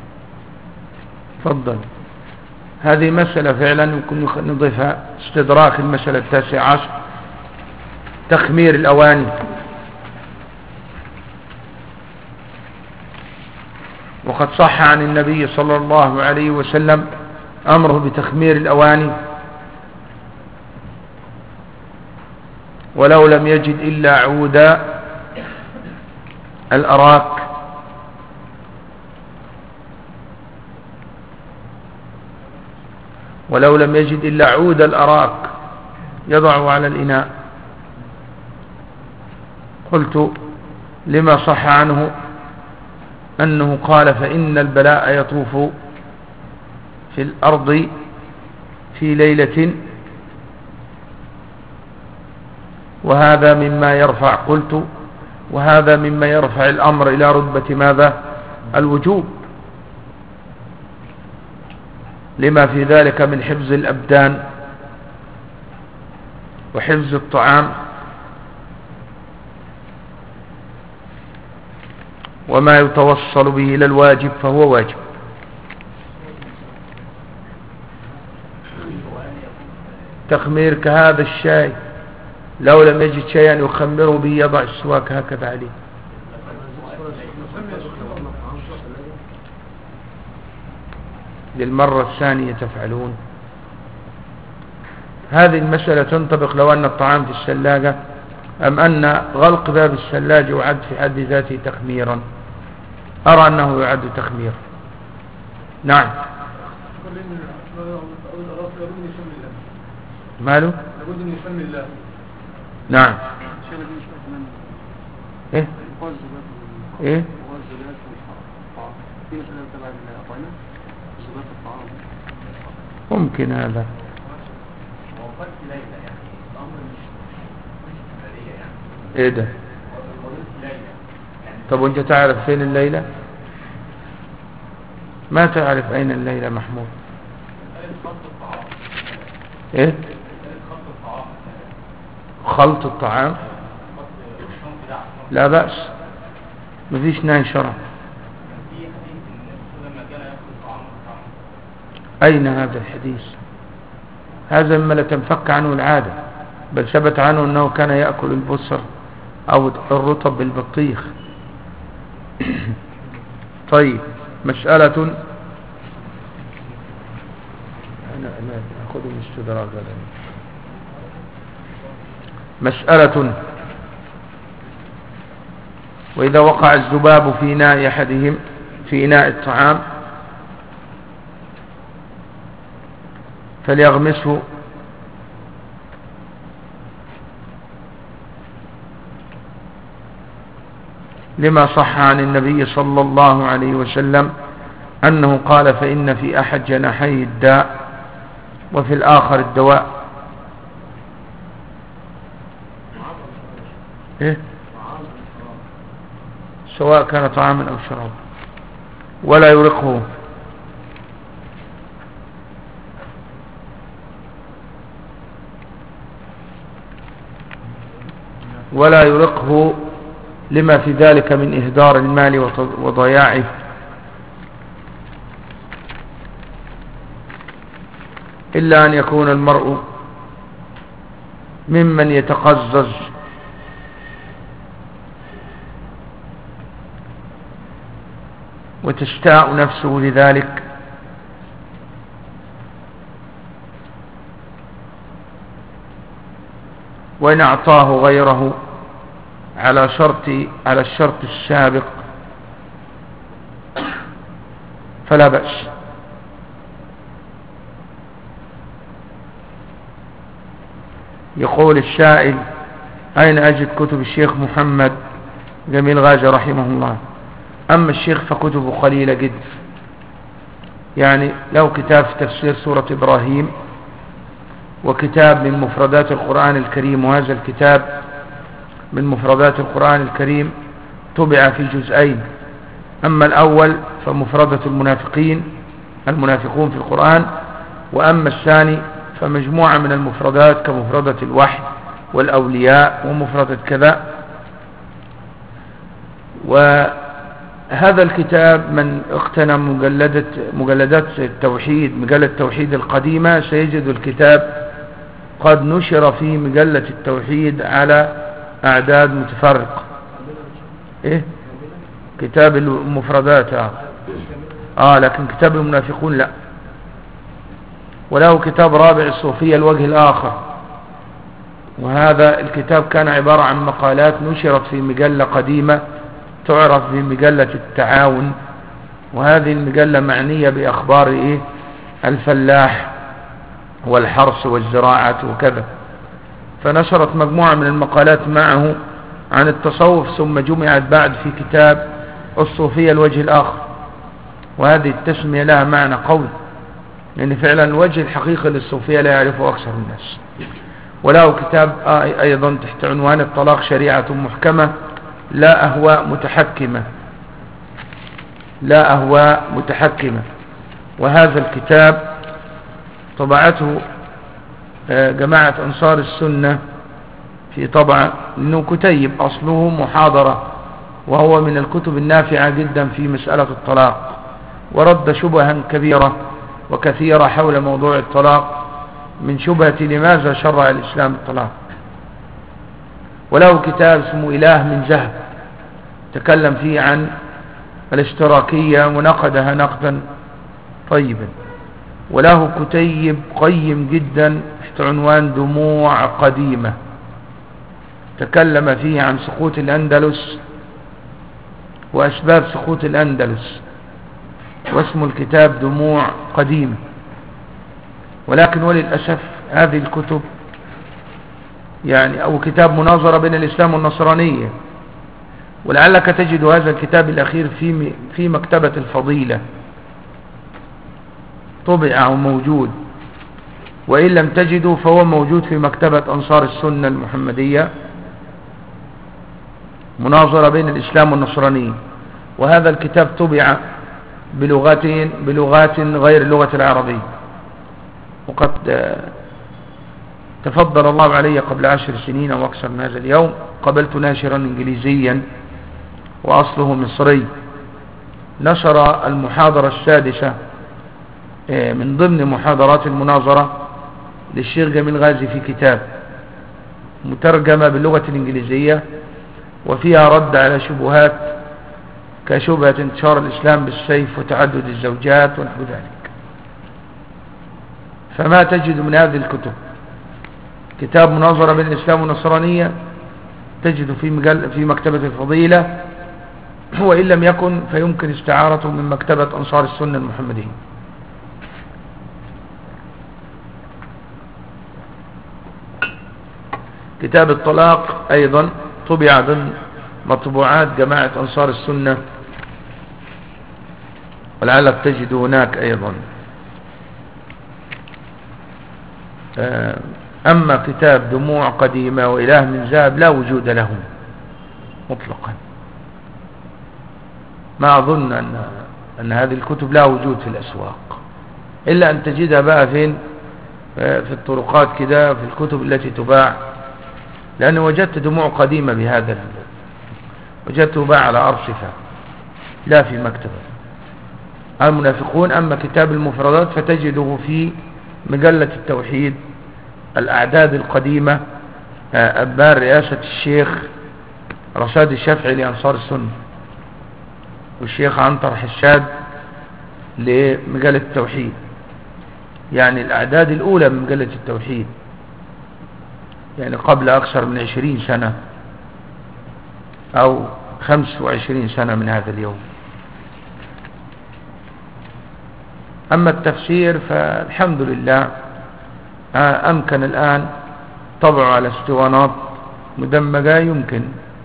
تفضل. هذه مسألة فعلا يمكن نضيفها، استدراك المسألة 19، تخمير الأواني. وقد صح عن النبي صلى الله عليه وسلم أمره بتخمير الأواني، ولو لم يجد إلا عود الأراك ولو لم يجد إلا عود الأراك يضع على الإناء. قلت لما صح عنه أنه قال فإن البلاء يطوف في الأرض في ليلة وهذا مما يرفع. قلت وهذا مما يرفع الأمر إلى رتبة ماذا؟ الوجوب، لما في ذلك من حفظ الأبدان وحفظ الطعام وما يتوصل به إلى الواجب فهو واجب. تخمير كهذا الشاي لو لم يجد شيئا يخمره به يضع السواك هكذا عليه. للمرة الثانية تفعلون هذه المسألة. تنطبق لو أن الطعام في الثلاجة أم أن غلق باب الثلاجة يعد في حد ذاته تخميرا؟ أرى أنه يعد تخمير. نعم. ماله؟ لابد أن يسمي الله. نعم. إيه؟ إيه؟ ممكن هذا. ايه ده؟ طب وانت تعرف فين الليلة؟ ما تعرف اين الليلة محمود؟ ايه؟ خلط الطعام لا بأس، مفيش نهي شرع. أين هذا الحديث؟ هذا مما لا تنفك عنه العادة، بل ثبت عنه أنه كان يأكل البصر أو الرطب بالبطيخ. طيب مسألة أنا أخذ الاستدراك. مسألة وإذا وقع الذباب في إناء أحدهم في إناء الطعام فليغمسه لما صح عن النبي صلى الله عليه وسلم أنه قال فإن في أحد جناحي الداء وفي الآخر الدواء. إيه؟ سواء كان طعاما أو شرابا ولا يرقه. ولا يرقه لما في ذلك من إهدار المال وضياعه، إلا أن يكون المرء ممن يتقزز وتشتاء نفسه لذلك، وإن أعطاه غيره على الشرط السابق فلا بأس. يقول السائل أين أجد كتب الشيخ محمد جميل غازي رحمه الله؟ أما الشيخ فكتبه قليلة جدا، يعني له كتاب في تفسير سورة إبراهيم وكتاب من مفردات القرآن الكريم، وهذا الكتاب من مفردات القرآن الكريم طبع في جزئين. أما الأول فمفردة المنافقون في القرآن، وأما الثاني فمجموعة من المفردات كمفردة الوحي والأولياء ومفردة كذا. وهذا الكتاب من اقتنى مجلدات التوحيد، مجلة التوحيد القديمة، سيجد الكتاب قد نشر في مجلة التوحيد على أعداد متفرقة. إيه؟ كتاب المفردات لكن كتاب المنافقون لا. وله كتاب رابع الصوفية الوجه الآخر، وهذا الكتاب كان عبارة عن مقالات نشرت في مجلة قديمة تعرف بمجلة التعاون، وهذه المجلة معنية بأخبار الفلاح والحرث والزراعة وكذا، فنشرت مجموعة من المقالات معه عن التصوف، ثم جمعت بعد في كتاب الصوفية الوجه الآخر. وهذه التسمية لها معنى قوي، لأن فعلا الوجه الحقيقي للصوفية لا يعرفه أكثر الناس. وله كتاب أيضا تحت عنوان الطلاق شريعة محكمة لا أهواء متحكمة، لا أهواء متحكمة. وهذا الكتاب طبعته جماعة أنصار السنة في طبعة، إنه كتيب أصله محاضرة، وهو من الكتب النافعة جدا في مسألة الطلاق، ورد شبها كبيرة وكثيرة حول موضوع الطلاق، من شبهة لماذا شرع الإسلام الطلاق. وله كتاب اسمه إله من ذهب تكلم فيه عن الاشتراكية ونقدها نقدا طيبا. وله كتيب قيم جدا تحت عنوان دموع قديمة تكلم فيه عن سقوط الأندلس وأسباب سقوط الأندلس، واسم الكتاب دموع قديمة. ولكن وللأسف هذه الكتب أو كتاب مناظرة بين الإسلام والنصرانية، ولعلك تجد هذا الكتاب الأخير في مكتبة الفضيلة طبع وموجود، وإن لم تجده فهو موجود في مكتبة أنصار السنة المحمدية، مناظرة بين الإسلام والنصرانية. وهذا الكتاب طبع بلغات غير اللغة العربية، وقد تفضل الله علي قبل 10 سنين أو أكثر من هذا اليوم قبلت ناشرا إنجليزيا وأصله مصري نشر المحاضرة السادسة من ضمن محاضرات المناظرة للشيخ جميل غازي في كتاب مترجمة باللغة الإنجليزية، وفيها رد على شبهات كشبهة انتشار الإسلام بالسيف وتعدد الزوجات ونحو ذلك. فما تجد من هذه الكتب كتاب مناظرة بين الإسلام والنصرانية تجد في مكتبة الفضيلة، وإن لم يكن فيمكن استعارته من مكتبة أنصار السنة المحمدية. كتاب الطلاق أيضا طبع ضمن مطبوعات جماعة أنصار السنة، ولعلك تجد هناك أيضا. أما كتاب دموع قديمة وإله من ذهب لا وجود له مطلقا. ما أظن أن هذه الكتب لا وجود في الأسواق، إلا أن تجدها بقى فين؟ في الطرقات كده، في الكتب التي تباع، لأنه وجدت دموع قديمة بهذا وجدته باع على أرصفة لا في مكتبة المنافقون. أما كتاب المفردات فتجده في مجلة التوحيد الأعداد القديمة، أبان رئاسة الشيخ رشاد الشافعي لأنصار السنة، والشيخ عنتر حشاد لمجلة التوحيد، يعني الأعداد الأولى من مجلة التوحيد، يعني قبل أكثر من 20 سنة أو 25 سنة من هذا اليوم. أما التفسير فالحمد لله أمكن الآن طبعه على اسطوانات مدمجة يمكن،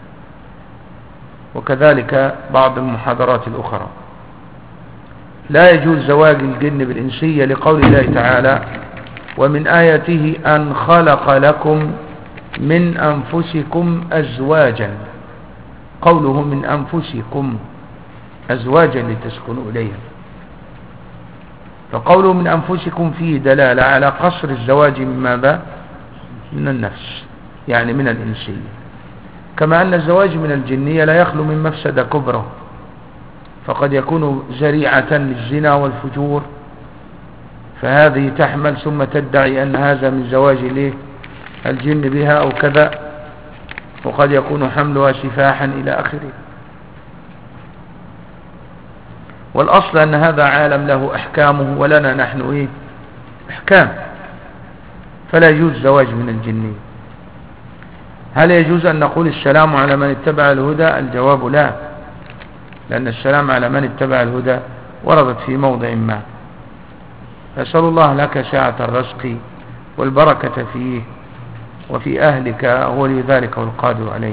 وكذلك بعض المحاضرات الأخرى. لا يجوز زواج الجن بالإنسية لقول الله تعالى: ومن آياته أن خلق لكم من أنفسكم أزواجا. قوله من أنفسكم أزواجا لتسكنوا إليها، فقوله من أنفسكم فيه دلالة على قصر الزواج من ماذا؟ من النفس، يعني من الإنسية، كما أن الزواج من الجنية لا يخلو من مفسدة كبرى، فقد يكون ذريعة للزنا والفجور، فهذه تحمل ثم تدعي أن هذا من زواج الجن بها أو كذا، وقد يكون حملها سفاحا إلى آخره. والأصل أن هذا عالم له أحكامه ولنا نحن أحكام، فلا يجوز زواج من الجنين. هل يجوز أن نقول السلام على من اتبع الهدى؟ الجواب لا، لأن السلام على من اتبع الهدى وردت في موضع ما. أسأل الله لك سعة الرزق والبركة فيه وفي أهلك، هو لي ذلك والقادر عليه.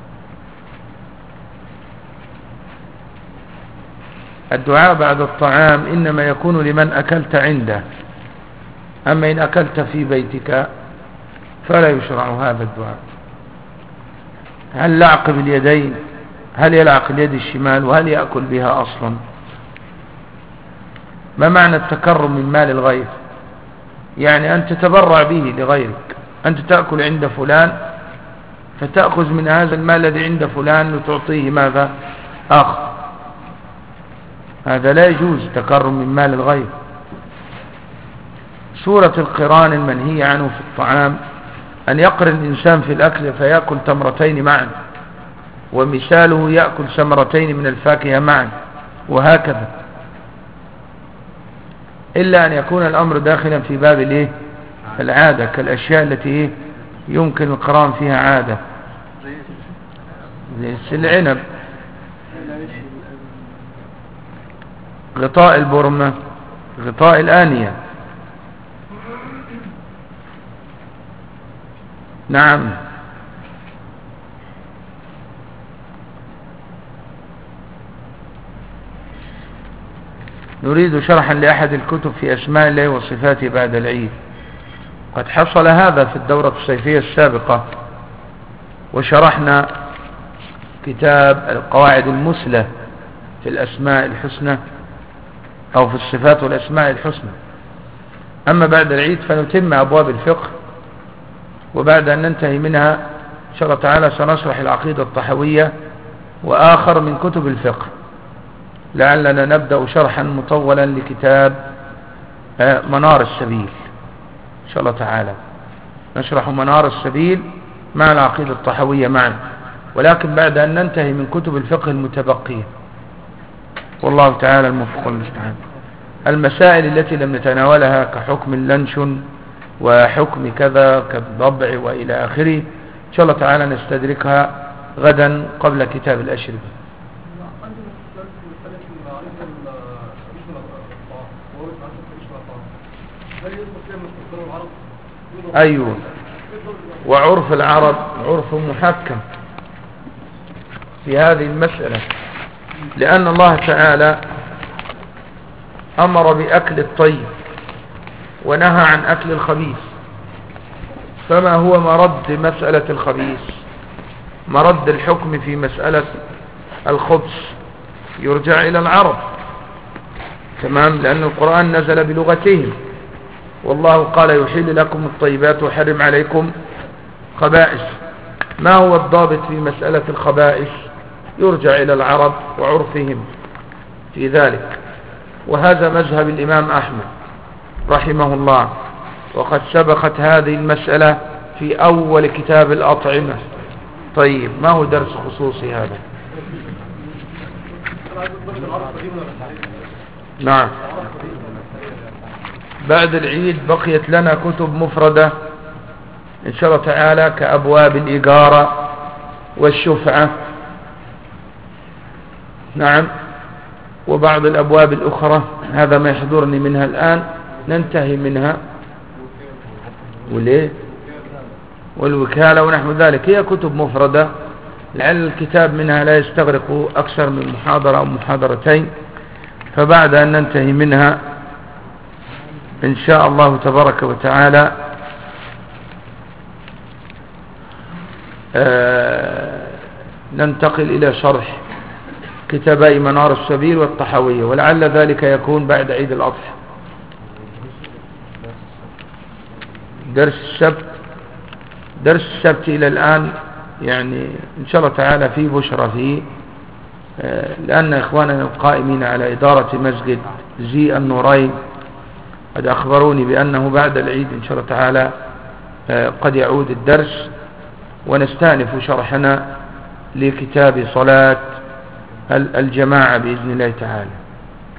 الدعاء بعد الطعام إنما يكون لمن أكلت عنده، أما إن أكلت في بيتك فلا يشرع هذا الدعاء. هل لعق باليدين؟ هل يلعق اليد الشمال؟ وهل يأكل بها أصلا؟ ما معنى التكرم من مال الغير؟ يعني أن تتبرع به لغيرك، أنت تأكل عند فلان فتأخذ من هذا المال الذي عند فلان وتعطيه ماذا؟ آخر. هذا لا يجوز، تكرم من مال الغير. سورة القران المنهي عنه في الطعام أن يقرن الإنسان في الأكل فيأكل تمرتين معا، ومثاله يأكل ثمرتين من الفاكهة معا، وهكذا، إلا أن يكون الأمر داخلا في باب العادة، كالأشياء التي يمكن القران فيها عادة، زي العنب، غطاء البرمة، غطاء الآنية. نعم. نريد شرحا لأحد الكتب في أسماء الله وصفاته بعد العيد. قد حصل هذا في الدورة الصيفية السابقة، وشرحنا كتاب القواعد المثلى في الأسماء الحسنى أو في الصفات والأسماء الحسنى. أما بعد العيد فنتم أبواب الفقه، وبعد أن ننتهي منها إن شاء الله تعالى سنشرح العقيدة الطحوية وآخر من كتب الفقه، لعلنا نبدأ شرحا مطولا لكتاب منار السبيل إن شاء الله تعالى. نشرح منار السبيل مع العقيدة الطحوية معا، ولكن بعد أن ننتهي من كتب الفقه المتبقية، والله تعالى الموفق المستعان. المسائل التي لم نتناولها كحكم اللانشون وحكم كذا كالضبع وإلى آخره إن شاء الله تعالى نستدركها غدا قبل كتاب الأشربة. أيوه، وعرف العرب عرف محكم في هذه المسألة، لأن الله تعالى أمر بأكل الطيب ونهى عن أكل الخبيث. فما هو مرد مسألة الخبيث؟ مرد الحكم في مسألة الخبث يرجع إلى العرب، تمام، لأن القرآن نزل بلغتهم، والله قال يحل لكم الطيبات وحرم عليكم خبائث. ما هو الضابط في مسألة الخبائث؟ يرجع إلى العرب وعرفهم في ذلك، وهذا مذهب الإمام أحمد رحمه الله، وقد سبقت هذه المسألة في أول كتاب الأطعمة. طيب، ما هو درس خصوصي هذا؟ نعم، بعد العيد بقيت لنا كتب مفردة إن شاء الله تعالى كأبواب الإجارة والشفعة، نعم، وبعض الأبواب الأخرى، هذا ما يحضرني منها الآن، ننتهي منها، والوكالة ونحو ذلك. هي كتب مفردة، لعل الكتاب منها لا يستغرق أكثر من محاضرة أو محاضرتين، فبعد أن ننتهي منها إن شاء الله تبارك وتعالى ننتقل إلى شرح كتابي منار السبيل والطحوية، ولعل ذلك يكون بعد عيد الأضحى. درس السبت إلى الآن يعني إن شاء الله تعالى في بشرى فيه، لأن إخواننا القائمين على إدارة مسجد زي النورين قد أخبروني بأنه بعد العيد إن شاء الله تعالى قد يعود الدرس، ونستأنف شرحنا لكتاب صلاة الجماعة بإذن الله تعالى.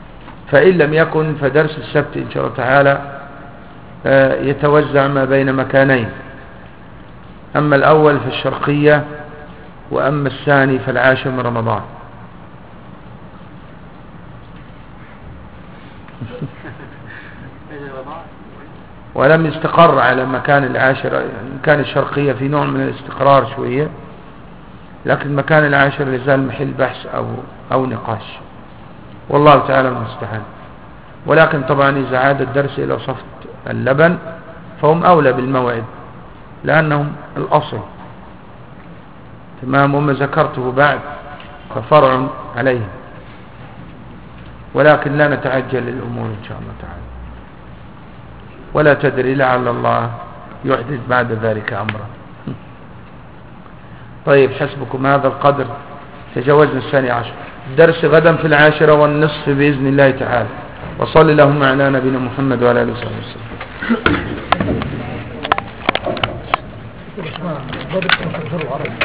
فإن لم يكن فدرس السبت إن شاء الله تعالى يتوزع ما بين مكانين، أما الأول في الشرقية وأما الثاني في 10 من رمضان. ولم يستقر على مكان 10، كان الشرقية في نوع من الاستقرار شوية، لكن مكان 10 لازال محل بحث أو نقاش، والله تعالى المستعان. ولكن طبعا إذا عاد الدرس إلى صفت اللبن فهم أولى بالموعد لأنهم الأصل، تمام، وما ذكرته بعد ففرع عليهم، ولكن لا نتعجل الأمور إن شاء الله تعالى، ولا تدري لعل الله يحدث بعد ذلك أمرا. طيب حسبكم هذا القدر، تجاوزنا 12. الدرس غدا في 10:30 بإذن الله تعالى. وصلي اللهم على نبينا محمد وعلى آله وصحبه وسلم.